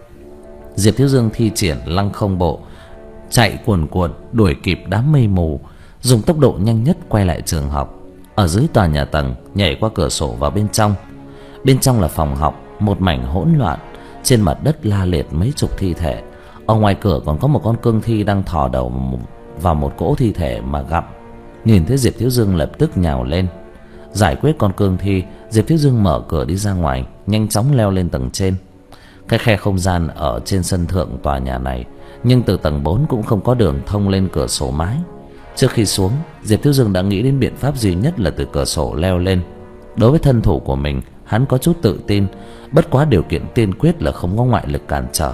Diệp Thiếu Dương thi triển Lăng Không Bộ, chạy cuồn cuộn đuổi kịp đám mây mù, dùng tốc độ nhanh nhất quay lại trường học. Ở dưới tòa nhà tầng, nhảy qua cửa sổ vào bên trong. Bên trong là phòng học, một mảnh hỗn loạn, trên mặt đất la liệt mấy chục thi thể. Ở ngoài cửa còn có một con cương thi đang thò đầu vào một cỗ thi thể mà gặm. Nhìn thấy Diệp Thiếu Dương lập tức nhào lên. Giải quyết con cương thi, Diệp Thiếu Dương mở cửa đi ra ngoài, nhanh chóng leo lên tầng trên. Cái khe không gian ở trên sân thượng tòa nhà này, nhưng từ tầng bốn cũng không có đường thông lên cửa sổ mái. Trước khi xuống, Diệp Thiếu Dương đã nghĩ đến biện pháp duy nhất là từ cửa sổ leo lên. Đối với thân thủ của mình, hắn có chút tự tin, bất quá điều kiện tiên quyết là không có ngoại lực cản trở.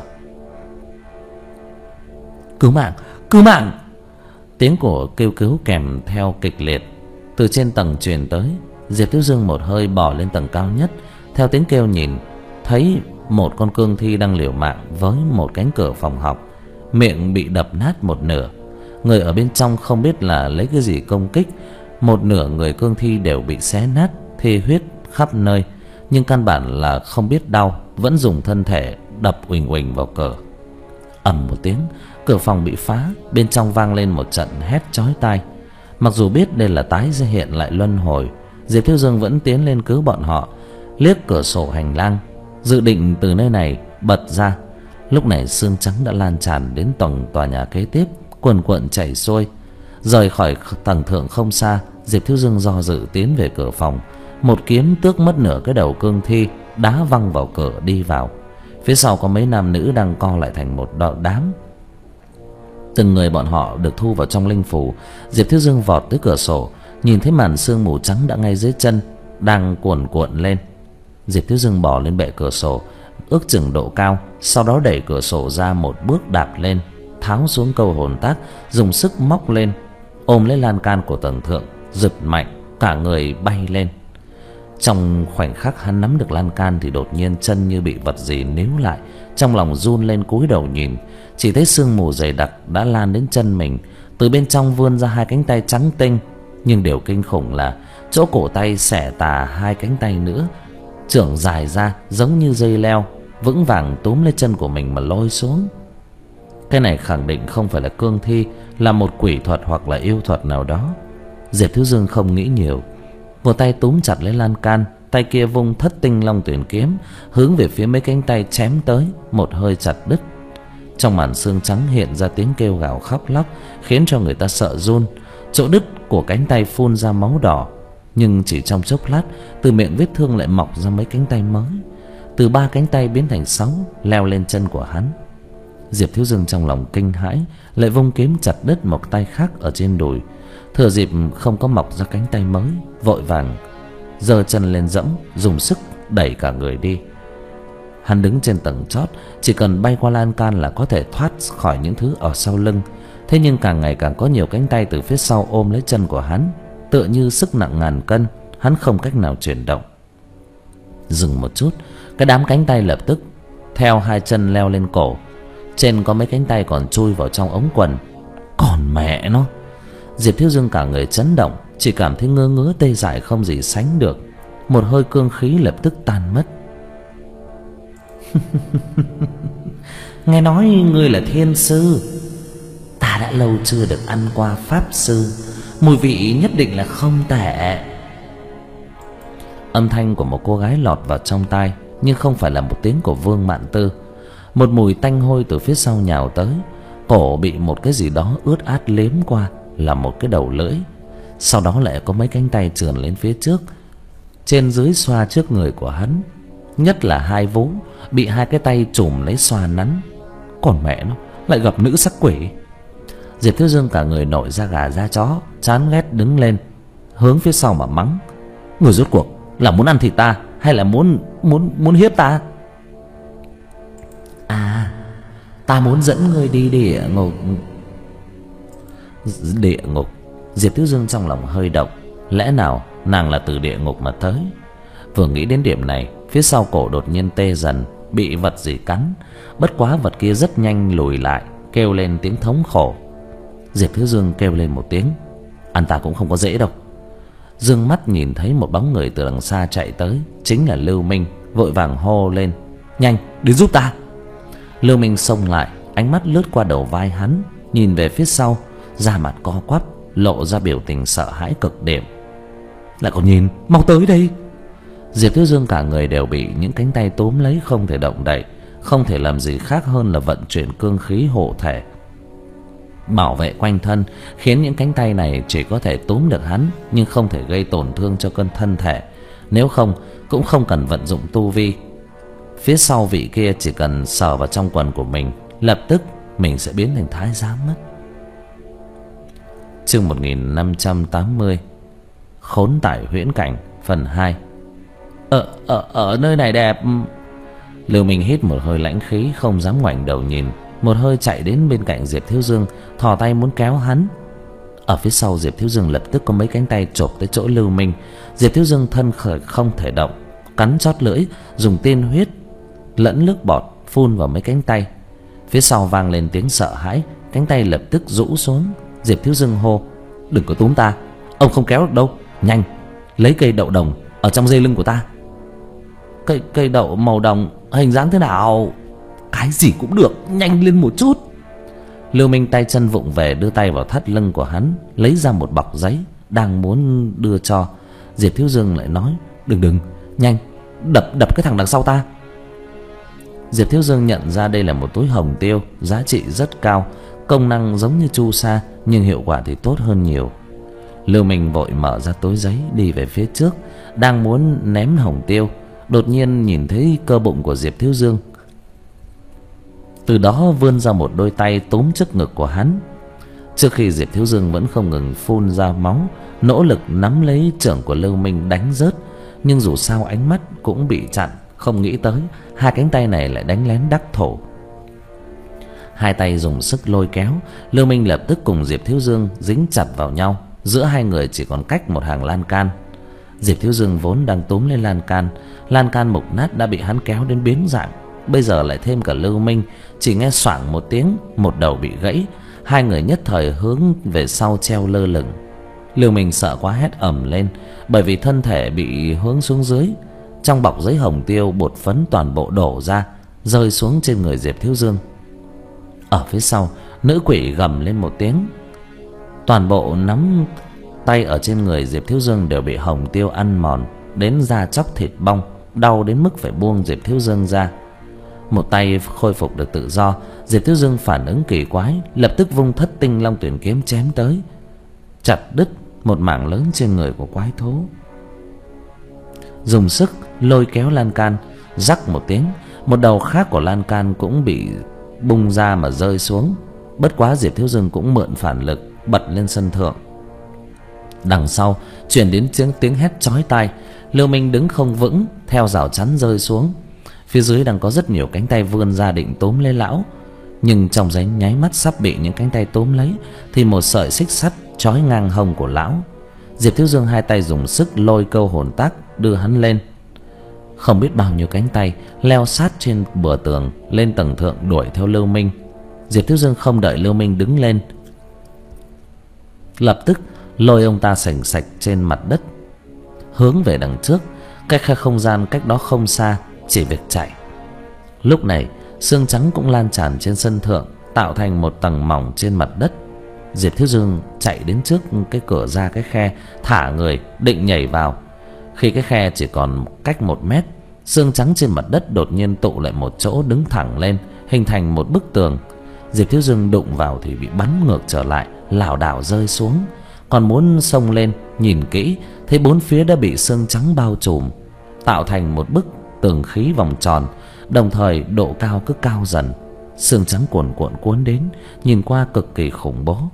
Cứu mạng, cứu mạng! Tiếng của kêu cứu kèm theo kịch liệt từ trên tầng truyền tới. Diệp Thiếu Dương một hơi bò lên tầng cao nhất, theo tiếng kêu nhìn thấy một con cương thi đang liều mạng với một cánh cửa phòng học, miệng bị đập nát một nửa. Người ở bên trong không biết là lấy cái gì công kích, một nửa người cương thi đều bị xé nát, thi huyết khắp nơi. nhưng căn bản là không biết đau, vẫn dùng thân thể đập uỳnh uỳnh vào cửa. Ầm một tiếng, cửa phòng bị phá, bên trong vang lên một trận hét chói tai. Mặc dù biết đây là tái hiện lại luân hồi, Diệp Thiếu Dương vẫn tiến lên cứu bọn họ. Liếc cửa sổ hành lang, dự định từ nơi này bật ra. Lúc này xương trắng đã lan tràn đến tầng tòa nhà kế tiếp, cuồn cuộn chảy xuôi. Rời khỏi tầng thượng không xa, Diệp Thiếu Dương do dự tiến về cửa phòng. Một kiếm tước mất nửa cái đầu cương thi, đá văng vào cửa đi vào. Phía sau có mấy nam nữ đang co lại thành một đám. Từng người bọn họ được thu vào trong linh phủ. Diệp Thiếu Dương vọt tới cửa sổ, nhìn thấy màn sương mù trắng đã ngay dưới chân, đang cuồn cuộn lên. Diệp Thiếu Dương bò lên bệ cửa sổ, ước chừng độ cao, sau đó đẩy cửa sổ ra một bước đạp lên, tháo xuống câu hồn tác, dùng sức móc lên, ôm lấy lan can của tầng thượng, giật mạnh, cả người bay lên. Trong khoảnh khắc hắn nắm được lan can thì đột nhiên chân như bị vật gì níu lại, trong lòng run lên cúi đầu nhìn, chỉ thấy sương mù dày đặc đã lan đến chân mình, từ bên trong vươn ra hai cánh tay trắng tinh, nhưng điều kinh khủng là chỗ cổ tay xẻ tà hai cánh tay nữa, chưởng dài ra giống như dây leo, vững vàng túm lấy chân của mình mà lôi xuống. Cái này khẳng định không phải là cương thi, là một quỷ thuật hoặc là yêu thuật nào đó. Diệp Thiếu Dương không nghĩ nhiều, một tay túm chặt lấy lan can, tay kia vung thất tinh long tuyển kiếm hướng về phía mấy cánh tay chém tới, một hơi chặt đứt. Trong màn xương trắng hiện ra tiếng kêu gào khóc lóc, khiến cho người ta sợ run. Chỗ đứt của cánh tay phun ra máu đỏ, nhưng chỉ trong chốc lát, từ miệng vết thương lại mọc ra mấy cánh tay mới, từ ba cánh tay biến thành sáu, leo lên chân của hắn. Diệp Thiếu Dương trong lòng kinh hãi, lại vung kiếm chặt đứt một tay khác ở trên đùi. Thừa dịp không có mọc ra cánh tay mới, vội vàng giơ chân lên dẫm, dùng sức đẩy cả người đi. Hắn đứng trên tầng chót, chỉ cần bay qua lan can là có thể thoát khỏi những thứ ở sau lưng. Thế nhưng càng ngày càng có nhiều cánh tay từ phía sau ôm lấy chân của hắn, tựa như sức nặng ngàn cân, hắn không cách nào chuyển động. Dừng một chút, cái đám cánh tay lập tức theo hai chân leo lên cổ. Trên có mấy cánh tay còn chui vào trong ống quần. Còn mẹ nó! Diệp Thiếu Dương cả người chấn động, chỉ cảm thấy ngơ ngứa tê dại không gì sánh được. Một hơi cương khí lập tức tan mất. Nghe nói ngươi là thiên sư, ta đã lâu chưa được ăn qua pháp sư, mùi vị nhất định là không tệ. Âm thanh của một cô gái lọt vào trong tai, nhưng không phải là một tiếng của Vương Mạn Tư. Một mùi tanh hôi từ phía sau nhào tới, cổ bị một cái gì đó ướt át liếm qua là một cái đầu lưỡi. Sau đó lại có mấy cánh tay trườn lên phía trước, trên dưới xoa trước người của hắn, nhất là hai vú bị hai cái tay chùm lấy xoa nắn. Còn mẹ nó, lại gặp nữ sắc quỷ. Diệp Thiếu Dương cả người nổi da gà da chó, chán ghét đứng lên, hướng phía sau mà mắng: người rốt cuộc là muốn ăn thịt ta hay là muốn muốn muốn hiếp ta? À, ta muốn dẫn ngươi đi địa ngục. Địa ngục? Diệp Thiếu Dương trong lòng hơi động, lẽ nào nàng là từ địa ngục mà tới? Vừa nghĩ đến điểm này, phía sau cổ đột nhiên tê dần, bị vật gì cắn. Bất quá vật kia rất nhanh lùi lại, kêu lên tiếng thống khổ. Diệp Thiếu Dương kêu lên một tiếng: anh ta cũng không có dễ đâu. Dương mắt nhìn thấy một bóng người từ đằng xa chạy tới, chính là Lưu Minh, vội vàng hô lên: nhanh, đến giúp ta. Lưu Minh xông lại, ánh mắt lướt qua đầu vai hắn, nhìn về phía sau, da mặt co quắp, lộ ra biểu tình sợ hãi cực điểm. Lại còn nhìn, mau tới đây. Diệp Thiếu Dương cả người đều bị những cánh tay túm lấy, không thể động đậy, không thể làm gì khác hơn là vận chuyển cương khí hộ thể, bảo vệ quanh thân, khiến những cánh tay này chỉ có thể túm được hắn, nhưng không thể gây tổn thương cho cơn thân thể. Nếu không, cũng không cần vận dụng tu vi. Phía sau vị kia chỉ cần sờ vào trong quần của mình, lập tức mình sẽ biến thành thái giám mất. Chương một nghìn năm trăm tám mươi, Khốn tại huyễn cảnh, phần hai. Ở, ở, ở nơi này đẹp. Lưu Minh hít một hơi lãnh khí, không dám ngoảnh đầu nhìn, một hơi chạy đến bên cạnh Diệp Thiếu Dương, thò tay muốn kéo hắn. Ở phía sau Diệp Thiếu Dương lập tức có mấy cánh tay chộp tới chỗ Lưu Minh. Diệp Thiếu Dương thân khởi không thể động, cắn chót lưỡi, dùng tiên huyết lẫn nước bọt phun vào mấy cánh tay. Phía sau vang lên tiếng sợ hãi, cánh tay lập tức rũ xuống. Diệp Thiếu Dương hô: đừng có túm ta, ông không kéo được đâu, nhanh lấy cây đậu đồng ở trong dây lưng của ta. Cây cây đậu màu đồng hình dáng thế nào? Cái gì cũng được, nhanh lên một chút. Lưu Minh tay chân vụng về đưa tay vào thắt lưng của hắn, lấy ra một bọc giấy, đang muốn đưa cho. Diệp Thiếu Dương lại nói: Đừng đừng, nhanh, đập đập cái thằng đằng sau ta. Diệp Thiếu Dương nhận ra đây là một túi hồng tiêu, giá trị rất cao, công năng giống như chu sa nhưng hiệu quả thì tốt hơn nhiều. Lưu Minh vội mở ra túi giấy đi về phía trước, đang muốn ném hồng tiêu, đột nhiên nhìn thấy cơ bụng của Diệp Thiếu Dương. Từ đó vươn ra một đôi tay túm trước ngực của hắn. Trước khi Diệp Thiếu Dương vẫn không ngừng phun ra máu, nỗ lực nắm lấy chưởng của Lưu Minh đánh rớt, nhưng dù sao ánh mắt cũng bị chặn. Không nghĩ tới hai cánh tay này lại đánh lén đắc thổ. Hai tay dùng sức lôi kéo, Lưu Minh lập tức cùng Diệp Thiếu Dương dính chặt vào nhau. Giữa hai người chỉ còn cách một hàng lan can. Diệp Thiếu Dương vốn đang túm lên lan can, lan can mục nát đã bị hắn kéo đến biến dạng. Bây giờ lại thêm cả Lưu Minh, chỉ nghe xoảng một tiếng, một đầu bị gãy. Hai người nhất thời hướng về sau treo lơ lửng. Lưu Minh sợ quá hét ầm lên, bởi vì thân thể bị hướng xuống dưới. Trong bọc giấy hồng tiêu, bột phấn toàn bộ đổ ra, rơi xuống trên người Diệp Thiếu Dương. Ở phía sau, nữ quỷ gầm lên một tiếng. Toàn bộ nắm tay ở trên người Diệp Thiếu Dương đều bị hồng tiêu ăn mòn đến da chóc thịt bong, đau đến mức phải buông Diệp Thiếu Dương ra. Một tay khôi phục được tự do, Diệp Thiếu Dương phản ứng kỳ quái, lập tức vung thất tinh long tuyển kiếm chém tới, chặt đứt một mảng lớn trên người của quái thú. Dùng sức lôi kéo lan can, rắc một tiếng, một đầu khác của lan can cũng bị bung ra mà rơi xuống. Bất quá Diệp Thiếu Dương cũng mượn phản lực bật lên sân thượng. Đằng sau truyền đến tiếng tiếng hét chói tai. Lưu Minh đứng không vững, theo rào chắn rơi xuống. Phía dưới đang có rất nhiều cánh tay vươn ra định túm lấy lão, nhưng trong giây nháy mắt sắp bị những cánh tay túm lấy thì một sợi xích sắt trói ngang hông của lão. Diệp Thiếu Dương hai tay dùng sức lôi câu hồn tác đưa hắn lên. Không biết bao nhiêu cánh tay leo sát trên bờ tường lên tầng thượng đuổi theo Lưu Minh. Diệp Thiếu Dương không đợi Lưu Minh đứng lên, lập tức lôi ông ta sành sạch trên mặt đất, hướng về đằng trước. Cái khe không gian cách đó không xa, chỉ việc chạy. Lúc này xương trắng cũng lan tràn trên sân thượng, tạo thành một tầng mỏng trên mặt đất. Diệp Thiếu Dương chạy đến trước cái cửa ra cái khe, thả người định nhảy vào. Khi cái khe chỉ còn cách một mét, xương trắng trên mặt đất đột nhiên tụ lại một chỗ, đứng thẳng lên, hình thành một bức tường. Diệp Thiếu Dương đụng vào thì bị bắn ngược trở lại, lảo đảo rơi xuống. Còn muốn xông lên nhìn kỹ, thấy bốn phía đã bị xương trắng bao trùm, tạo thành một bức tường khí vòng tròn, đồng thời độ cao cứ cao dần. Xương trắng cuồn cuộn cuốn đến, nhìn qua cực kỳ khủng bố.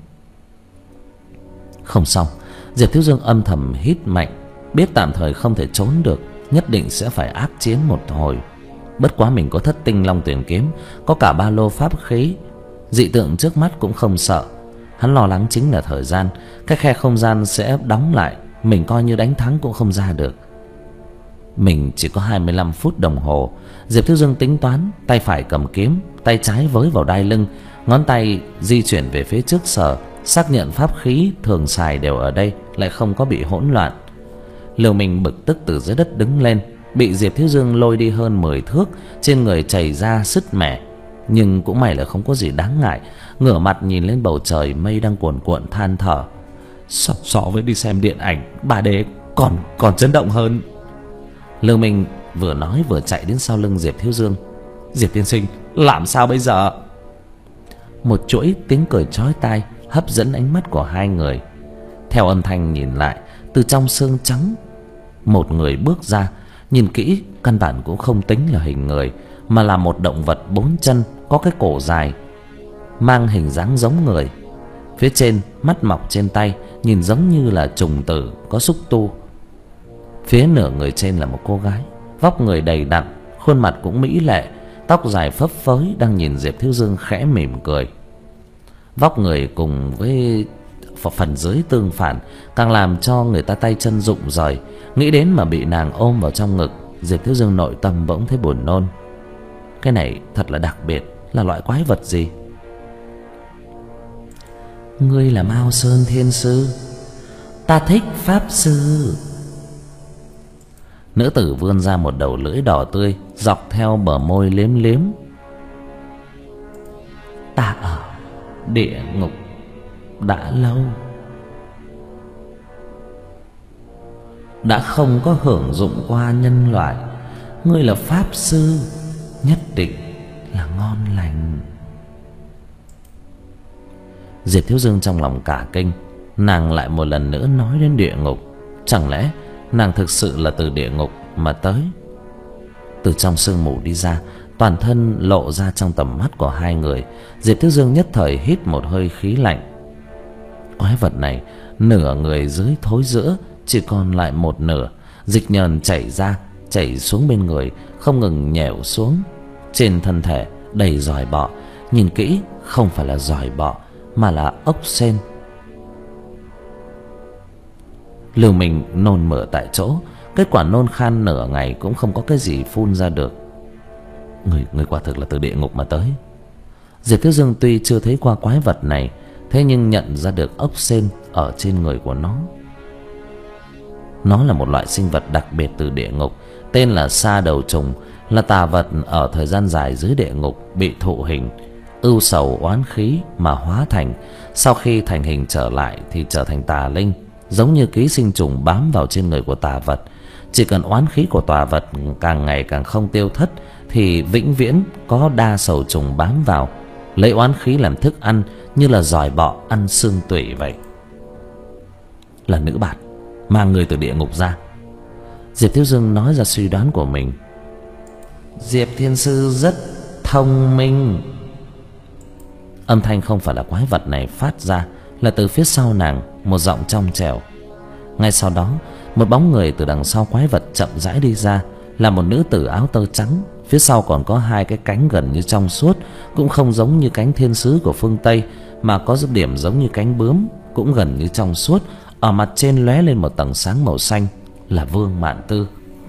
Không xong, Diệp Thiếu Dương âm thầm hít mạnh, biết tạm thời không thể trốn được, nhất định sẽ phải ác chiến một hồi. Bất quá mình có thất tinh long tuyển kiếm, có cả ba lô pháp khí, dị tượng trước mắt cũng không sợ. Hắn lo lắng chính là thời gian, cái khe không gian sẽ đóng lại, mình coi như đánh thắng cũng không ra được. Mình chỉ có hai mươi lăm phút đồng hồ. Diệp Thiếu Dương tính toán, tay phải cầm kiếm, tay trái với vào đai lưng, ngón tay di chuyển về phía trước sờ, xác nhận pháp khí thường xài đều ở đây, lại không có bị hỗn loạn. Lưu Minh bực tức từ dưới đất đứng lên, bị Diệp Thiếu Dương lôi đi hơn mười thước, trên người chảy ra sứt mẻ, nhưng cũng may là không có gì đáng ngại. Ngửa mặt nhìn lên bầu trời, mây đang cuồn cuộn than thở. So, so với đi xem điện ảnh ba D còn còn chấn động hơn. Lưu Minh vừa nói vừa chạy đến sau lưng Diệp Thiếu Dương. Diệp tiên sinh, làm sao bây giờ? Một chuỗi tiếng cười chói tai hấp dẫn ánh mắt của hai người. Theo âm thanh nhìn lại, từ trong xương trắng một người bước ra. Nhìn kỹ căn bản cũng không tính là hình người, mà là một động vật bốn chân, có cái cổ dài, mang hình dáng giống người. Phía trên mắt mọc trên tay, nhìn giống như là trùng tử có xúc tu. Phía nửa người trên là một cô gái, vóc người đầy đặn, khuôn mặt cũng mỹ lệ, tóc dài phấp phới, đang nhìn Diệp Thiếu Dương khẽ mỉm cười. Vóc người cùng với phần dưới tương phản, càng làm cho người ta tay chân rụng rời. Nghĩ đến mà bị nàng ôm vào trong ngực, Diệp Thiếu Dương nội tâm bỗng thấy buồn nôn. Cái này thật là đặc biệt, là loại quái vật gì? Ngươi là Mao Sơn Thiên Sư, ta thích pháp sư. Nữ tử vươn ra một đầu lưỡi đỏ tươi dọc theo bờ môi liếm liếm. Ta ở địa ngục đã lâu, đã không có hưởng dụng qua nhân loại. Ngươi là pháp sư, nhất định là ngon lành. Diệp Thiếu Dương trong lòng cả kinh. Nàng lại một lần nữa nói đến địa ngục. Chẳng lẽ nàng thực sự là từ địa ngục mà tới? Từ trong sương mù đi ra, toàn thân lộ ra trong tầm mắt của hai người. Diệp Thiếu Dương nhất thời hít một hơi khí lạnh. Quái vật này nửa người dưới thối rữa, chỉ còn lại một nửa. Dịch nhờn chảy ra, chảy xuống bên người, không ngừng nhẻo xuống. Trên thân thể đầy giòi bọ. Nhìn kỹ không phải là giòi bọ mà là ốc sên. Lưu Minh nôn mửa tại chỗ. Kết quả nôn khan nửa ngày cũng không có cái gì phun ra được. Người, người quả thực là từ địa ngục mà tới. Diệp Thiếu Dương tuy chưa thấy qua quái vật này, thế nhưng nhận ra được ốc sên ở trên người của nó. Nó là một loại sinh vật đặc biệt từ địa ngục, tên là sa đầu trùng, là tà vật ở thời gian dài dưới địa ngục bị thụ hình, ưu sầu oán khí mà hóa thành. Sau khi thành hình trở lại thì trở thành tà linh, giống như ký sinh trùng bám vào trên người của tà vật. Chỉ cần oán khí của tà vật càng ngày càng không tiêu thất thì vĩnh viễn có đa sầu trùng bám vào, lấy oán khí làm thức ăn, như là giòi bọ ăn xương tủy vậy. Là nữ bạt mang người từ địa ngục ra. Diệp Thiếu Dương nói ra suy đoán của mình. Diệp Thiên Sư rất thông minh. Âm thanh không phải là quái vật này phát ra, là từ phía sau nàng, một giọng trong trẻo. Ngay sau đó, một bóng người từ đằng sau quái vật chậm rãi đi ra, là một nữ tử áo tơ trắng. Phía sau còn có hai cái cánh gần như trong suốt, cũng không giống như cánh thiên sứ của phương Tây, mà có điểm giống như cánh bướm, cũng gần như trong suốt. Ở mặt trên lóe lên một tầng sáng màu xanh, là Vương Mạn Tư.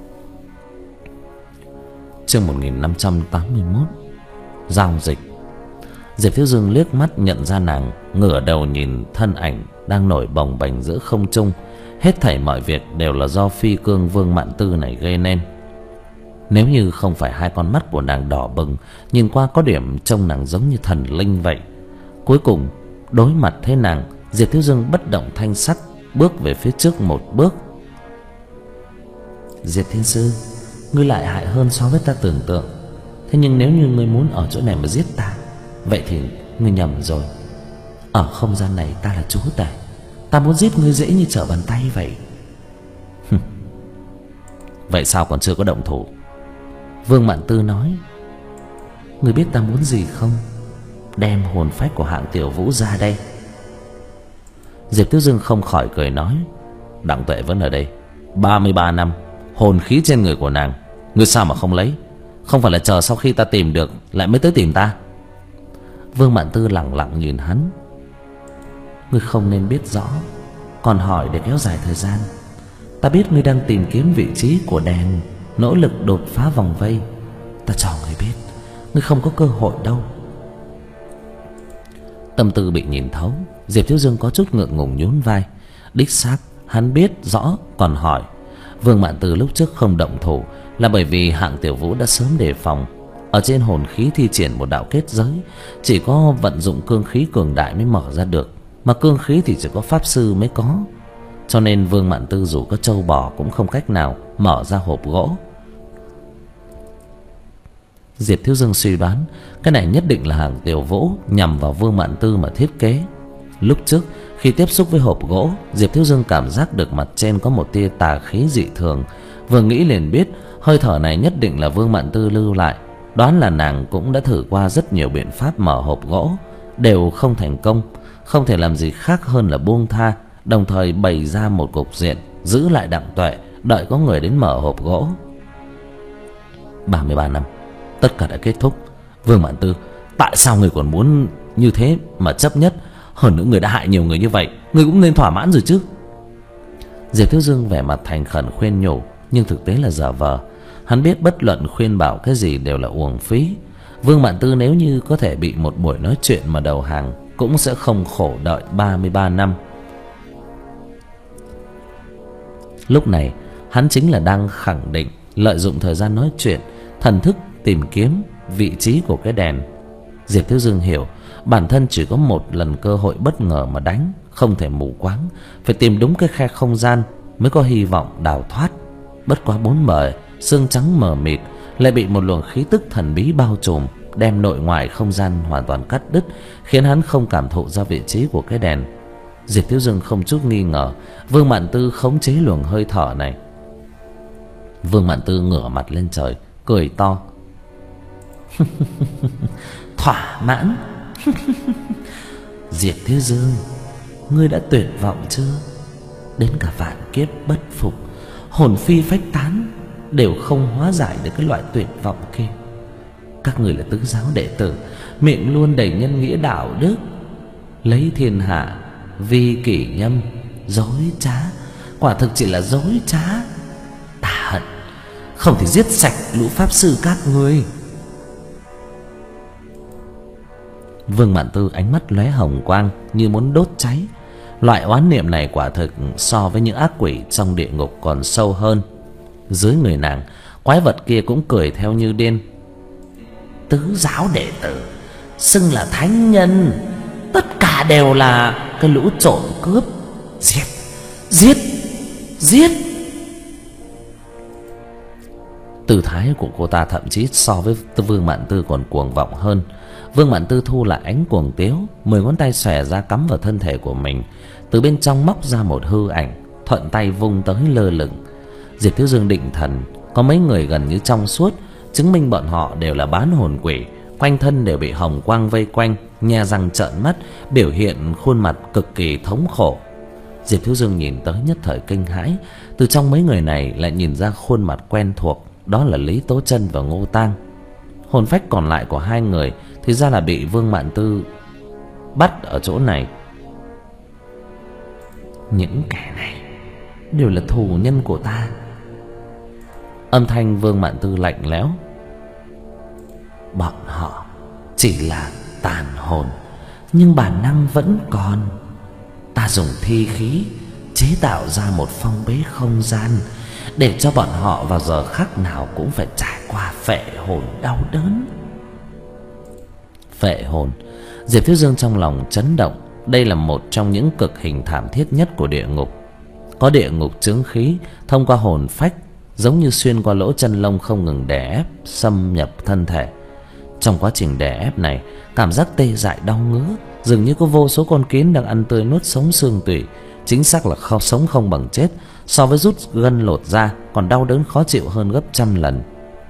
Chương một nghìn năm trăm tám mươi mốt. Giao dịch. Diệp Thiếu Dương liếc mắt nhận ra nàng, ngửa đầu nhìn thân ảnh đang nổi bồng bềnh giữa không trung. Hết thảy mọi việc đều là do phi cương Vương Mạn Tư này gây nên. Nếu như không phải hai con mắt của nàng đỏ bừng, nhìn qua có điểm trông nàng giống như thần linh vậy. Cuối cùng đối mặt thế nàng, Diệp Thiếu Dương bất động thanh sắc, bước về phía trước một bước. Diệp Thiên Sư, ngươi lại hại hơn so với ta tưởng tượng. Thế nhưng nếu như ngươi muốn ở chỗ này mà giết ta, vậy thì ngươi nhầm rồi. Ở không gian này ta là chúa tể, ta muốn giết ngươi dễ như trở bàn tay vậy. Vậy sao còn chưa có động thủ? Vương Mạn Tư nói. Ngươi biết ta muốn gì không? Đem hồn phách của Hạng Tiểu Vũ ra đây. Diệp Thiếu Dương không khỏi cười nói. Đặng Tuệ vẫn ở đây ba mươi ba năm, hồn khí trên người của nàng ngươi sao mà không lấy? Không phải là chờ sau khi ta tìm được lại mới tới tìm ta? Vương Mạn Tư lẳng lặng nhìn hắn. Ngươi không nên biết rõ, còn hỏi để kéo dài thời gian. Ta biết ngươi đang tìm kiếm vị trí của đèn, nỗ lực đột phá vòng vây. Ta cho ngươi biết, ngươi không có cơ hội đâu. Tâm tư bị nhìn thấu, Diệp Thiếu Dương có chút ngượng ngùng nhún vai. Đích xác hắn biết rõ, còn hỏi. Vương Mạn Tư lúc trước không động thủ là bởi vì Hạng Tiểu Vũ đã sớm đề phòng. Ở trên hồn khí thi triển một đạo kết giới, chỉ có vận dụng cương khí cường đại mới mở ra được, mà cương khí thì chỉ có pháp sư mới có. Cho nên Vương Mạn Tư dù có trâu bò cũng không cách nào mở ra hộp gỗ. Diệp Thiếu Dương suy đoán cái này nhất định là Hạng Tiểu Vũ nhằm vào Vương Mạn Tư mà thiết kế. Lúc trước khi tiếp xúc với hộp gỗ, Diệp Thiếu Dương cảm giác được mặt trên có một tia tà khí dị thường. Vừa nghĩ liền biết hơi thở này nhất định là Vương Mạn Tư lưu lại. Đoán là nàng cũng đã thử qua rất nhiều biện pháp mở hộp gỗ, đều không thành công. Không thể làm gì khác hơn là buông tha, đồng thời bày ra một cục diện giữ lại Đặng Tuệ, đợi có người đến mở hộp gỗ. Ba mươi ba năm, tất cả đã kết thúc. Vương Mạn Tư, tại sao người còn muốn như thế mà chấp nhất? Hơn nữa người đã hại nhiều người như vậy, người cũng nên thỏa mãn rồi chứ. Diệp Thiếu Dương vẻ mặt thành khẩn khuyên nhủ, nhưng thực tế là giả vờ. Hắn biết bất luận khuyên bảo cái gì đều là uổng phí. Vương Mạn Tư nếu như có thể bị một buổi nói chuyện mà đầu hàng, cũng sẽ không khổ đợi ba mươi ba năm. Lúc này Hắn chính là đang khẳng định lợi dụng thời gian nói chuyện, thần thức tìm kiếm vị trí của cái đèn. Diệp Thiếu Dương hiểu bản thân chỉ có một lần cơ hội bất ngờ mà đánh, không thể mù quáng, phải tìm đúng cái khe không gian mới có hy vọng đào thoát. Bất quá bốn bề sương trắng mờ mịt, lại bị một luồng khí tức thần bí bao trùm, đem nội ngoại không gian hoàn toàn cắt đứt, khiến hắn không cảm thụ ra vị trí của cái đèn. Diệp Thiếu Dương không chút nghi ngờ Vương Mạn Tư khống chế luồng hơi thở này. Vương Mạn Tư ngửa mặt lên trời cười to. Thỏa mãn. Diệp Thiếu Dương, ngươi đã tuyệt vọng chưa? Đến cả vạn kiếp bất phục, hồn phi phách tán đều không hóa giải được cái loại tuyệt vọng kia. Các người là tứ giáo đệ tử, miệng luôn đầy nhân nghĩa đạo đức, lấy thiên hạ vì kỷ nhâm, dối trá, quả thực chỉ là dối trá. Ta hận không thể giết sạch lũ pháp sư các ngươi. Vương Mạn Tư ánh mắt lóe hồng quang như muốn đốt cháy. Loại oán niệm này quả thực so với những ác quỷ trong địa ngục còn sâu hơn. Dưới người nàng, quái vật kia cũng cười theo như điên. Tứ giáo đệ tử xưng là thánh nhân, tất cả đều là cái lũ trộm cướp. Giết, giết, giết. Tư thái của cô ta thậm chí so với Vương Mạn Tư còn cuồng vọng hơn. Vương Mạn Tư thu lại ánh cuồng tiếu, mười ngón tay xòe ra cắm vào thân thể của mình, từ bên trong móc ra một hư ảnh, thuận tay vung tới lơ lửng. Diệp Thiếu Dương định thần, có mấy người gần như trong suốt, chứng minh bọn họ đều là bán hồn quỷ, quanh thân đều bị hồng quang vây quanh, nhe răng trợn mắt, biểu hiện khuôn mặt cực kỳ thống khổ. Diệp Thiếu Dương nhìn tới nhất thời kinh hãi, từ trong mấy người này lại nhìn ra khuôn mặt quen thuộc, đó là Lý Tố Chân và Ngô Tang. Hồn phách còn lại của hai người thì ra là bị Vương Mạn Tư bắt ở chỗ này. Những kẻ này đều là thù nhân của ta. Âm thanh Vương Mạn Tư lạnh lẽo. Bọn họ chỉ là tàn hồn, nhưng bản năng vẫn còn. Ta dùng thi khí chế tạo ra một phong bế không gian, để cho bọn họ vào giờ khắc nào cũng phải trải qua phệ hồn đau đớn. Phệ hồn. Diệp Thiếu Dương trong lòng chấn động. Đây là một trong những cực hình thảm thiết nhất của địa ngục. Có địa ngục chướng khí thông qua hồn phách, giống như xuyên qua lỗ chân lông không ngừng đè ép, xâm nhập thân thể. Trong quá trình đè ép này, cảm giác tê dại đau ngứa, dường như có vô số con kiến đang ăn tươi nuốt sống xương tủy. Chính xác là không sống không bằng chết, so với rút gân lột da còn đau đớn khó chịu hơn gấp trăm lần.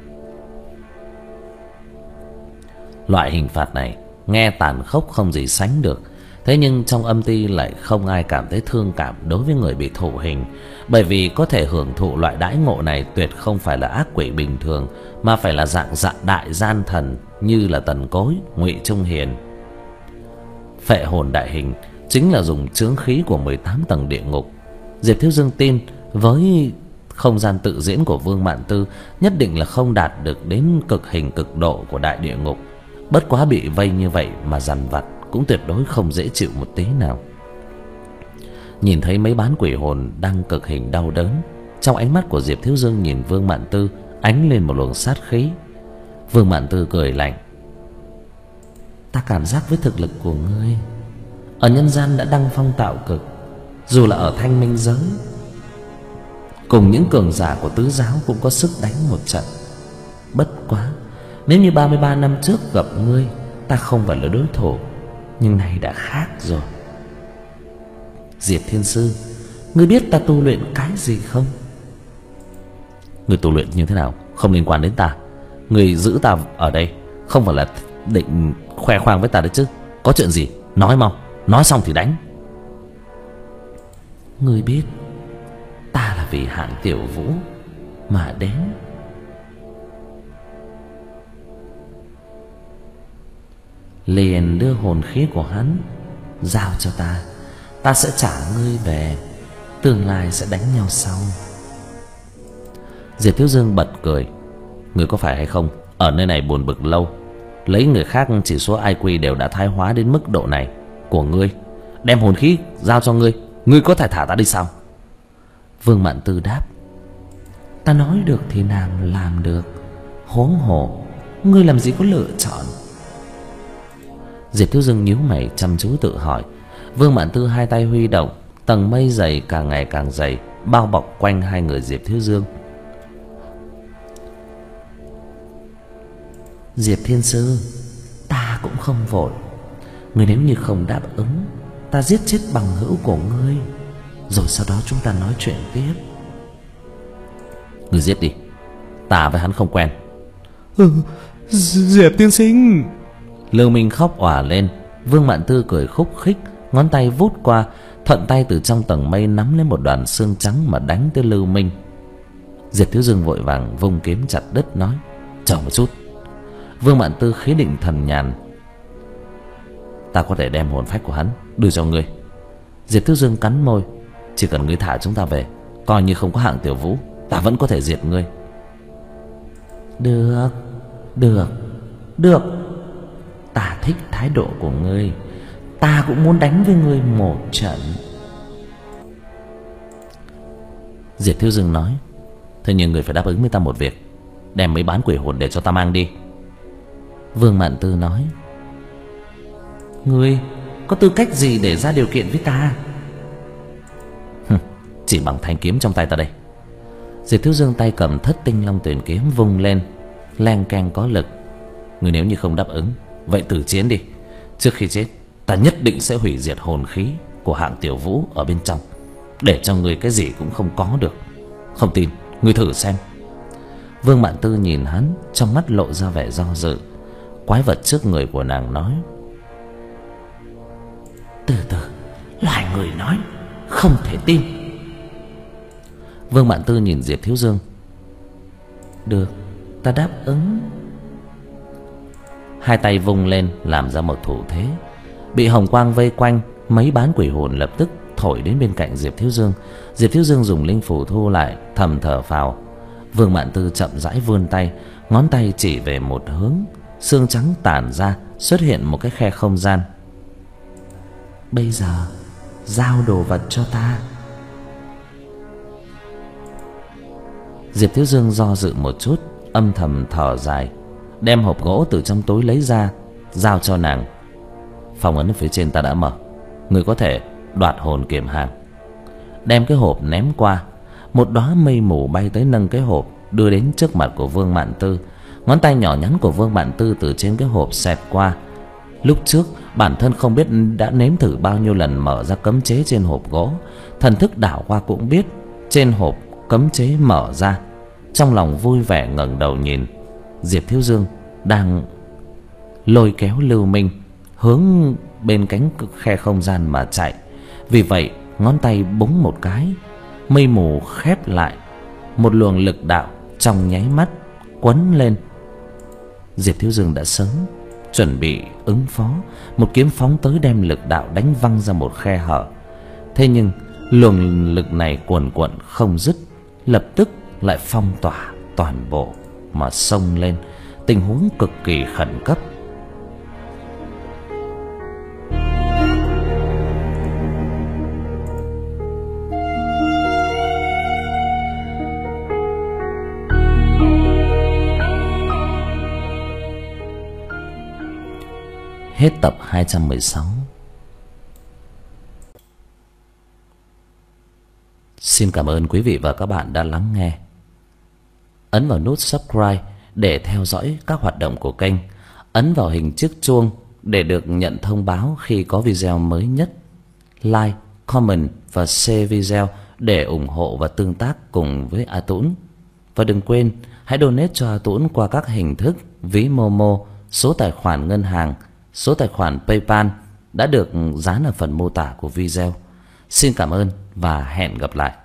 Loại hình phạt này nghe tàn khốc không gì sánh được, thế nhưng trong âm ty lại không ai cảm thấy thương cảm đối với người bị thụ hình, bởi vì có thể hưởng thụ loại đãi ngộ này tuyệt không phải là ác quỷ bình thường, mà phải là dạng dạng đại gian thần như là Tần Cối, Ngụy Trung Hiền. Phệ hồn đại hình chính là dùng chướng khí của mười tám tầng địa ngục. Diệp Thiếu Dương tin với không gian tự diễn của Vương Mạn Tư nhất định là không đạt được đến cực hình cực độ của đại địa ngục. Bất quá bị vây như vậy mà dằn vặt cũng tuyệt đối không dễ chịu một tí nào. Nhìn thấy mấy bán quỷ hồn đang cực hình đau đớn, trong ánh mắt của Diệp Thiếu Dương nhìn Vương Mạn Tư ánh lên một luồng sát khí. Vương Mạn Tư cười lạnh. Ta cảm giác với thực lực của ngươi ở nhân gian đã đăng phong tạo cực, dù là ở thanh minh giới cùng những cường giả của tứ giáo cũng có sức đánh một trận. Bất quá nếu như ba mươi ba năm trước gặp ngươi, ta không phải là đối thủ, nhưng nay đã khác rồi. Diệp Thiên Sư, ngươi biết ta tu luyện cái gì không? Ngươi tu luyện như thế nào không liên quan đến ta. Ngươi giữ ta ở đây không phải là định khoe khoang với ta đấy chứ. Có chuyện gì nói mau, nói xong thì đánh. Ngươi biết ta là vì Hạng Tiểu Vũ mà đến. Liền đưa hồn khí của hắn giao cho ta, ta sẽ trả ngươi về, tương lai sẽ đánh nhau sau. Diệp Thiếu Dương bật cười. Ngươi có phải hay không ở nơi này buồn bực lâu, lấy người khác chỉ số i kiu đều đã thái hóa đến mức độ này của ngươi, đem hồn khí giao cho ngươi, ngươi có thể thả ta đi sao? Vương Mạn Tư đáp. Ta nói được thì nàng làm được, huống hồ ngươi làm gì có lựa chọn. Diệp Thiếu Dương nhíu mày chăm chú tự hỏi. Vương Mạn Tư hai tay huy động, tầng mây dày càng ngày càng dày bao bọc quanh hai người Diệp Thiếu Dương. Diệp Thiên Sư, ta cũng không vội. Ngươi nếu như không đáp ứng, ta giết chết bằng hữu của ngươi, rồi sau đó chúng ta nói chuyện tiếp. Ngươi giết đi, ta với hắn không quen. Ừ, Diệp tiên sinh. Lưu Minh khóc òa lên. Vương Mạn Tư cười khúc khích, ngón tay vút qua, thuận tay từ trong tầng mây nắm lấy một đoàn xương trắng mà đánh tới Lưu Minh. Diệp Thiếu Dương vội vàng vung kiếm chặt đứt, nói: chờ một chút. Vương Mạn Tư khí định thần nhàn: ta có thể đem hồn phách của hắn đưa cho ngươi. Diệp Thiếu Dương cắn môi: chỉ cần ngươi thả chúng ta về, coi như không có Hạng Tiểu Vũ, ta vẫn có thể diệt ngươi. Được, được, được. Ta thích thái độ của ngươi, ta cũng muốn đánh với ngươi một trận. Diệp Thiếu Dương nói: thế nhưng người phải đáp ứng với ta một việc, đem mấy bán quỷ hồn để cho ta mang đi. Vương Mạn Tư nói: ngươi có tư cách gì để ra điều kiện với ta? Chỉ bằng thanh kiếm trong tay ta đây. Diệp Thiếu Dương tay cầm Thất Tinh Long Tuyển kiếm vung lên, leng keng có lực. Ngươi nếu như không đáp ứng, vậy tử chiến đi. Trước khi chết, ta nhất định sẽ hủy diệt hồn khí của Hạng Tiểu Vũ ở bên trong, để cho ngươi cái gì cũng không có được. Không tin, ngươi thử xem. Vương Mạn Tư nhìn hắn, trong mắt lộ ra vẻ do dự. Quái vật trước người của nàng nói: từ từ, loài người nói, không thể tin. Vương Mạn Tư nhìn Diệp Thiếu Dương: được, ta đáp ứng. Hai tay vung lên làm ra một thủ thế. Bị hồng quang vây quanh, mấy bán quỷ hồn lập tức thổi đến bên cạnh Diệp Thiếu Dương. Diệp Thiếu Dương dùng linh phủ thu lại, thầm thở phào. Vương Mạn Tư chậm rãi vươn tay, ngón tay chỉ về một hướng, xương trắng tản ra, xuất hiện một cái khe không gian. Bây giờ giao đồ vật cho ta. Diệp Thiếu Dương do dự một chút, âm thầm thở dài, đem hộp gỗ từ trong túi lấy ra, giao cho nàng. Phong ấn ở phía trên ta đã mở, người có thể đoạt hồn kiểm hàng. Đem cái hộp ném qua, một đóa mây mù bay tới nâng cái hộp đưa đến trước mặt của Vương Mạn Tư. Ngón tay nhỏ nhắn của Vương Mạn Tư từ trên cái hộp xẹt qua. Lúc trước bản thân không biết đã nếm thử bao nhiêu lần mở ra cấm chế trên hộp gỗ, thần thức đảo qua cũng biết trên hộp cấm chế mở ra. Trong lòng vui vẻ ngẩng đầu nhìn Diệp Thiếu Dương đang lôi kéo Lưu Minh hướng bên cánh khe không gian mà chạy. Vì vậy ngón tay búng một cái, mây mù khép lại, một luồng lực đạo trong nháy mắt quấn lên. Diệp Thiếu Dương đã sớm chuẩn bị ứng phó, một kiếm phóng tới đem lực đạo đánh văng ra một khe hở. Thế nhưng luồng lực này cuồn cuộn không dứt, lập tức lại phong tỏa toàn bộ mà xông lên. Tình huống cực kỳ khẩn cấp. Hết tập hai trăm mười sáu. Xin cảm ơn quý vị và các bạn đã lắng nghe. Ấn vào nút subscribe để theo dõi các hoạt động của kênh. Ấn vào hình chiếc chuông để được nhận thông báo khi có video mới nhất. Like, comment và share video để ủng hộ và tương tác cùng với A Tũng. Và đừng quên hãy donate cho A Tũng qua các hình thức ví Momo, số tài khoản ngân hàng, số tài khoản PayPal đã được dán ở phần mô tả của video. Xin cảm ơn và hẹn gặp lại.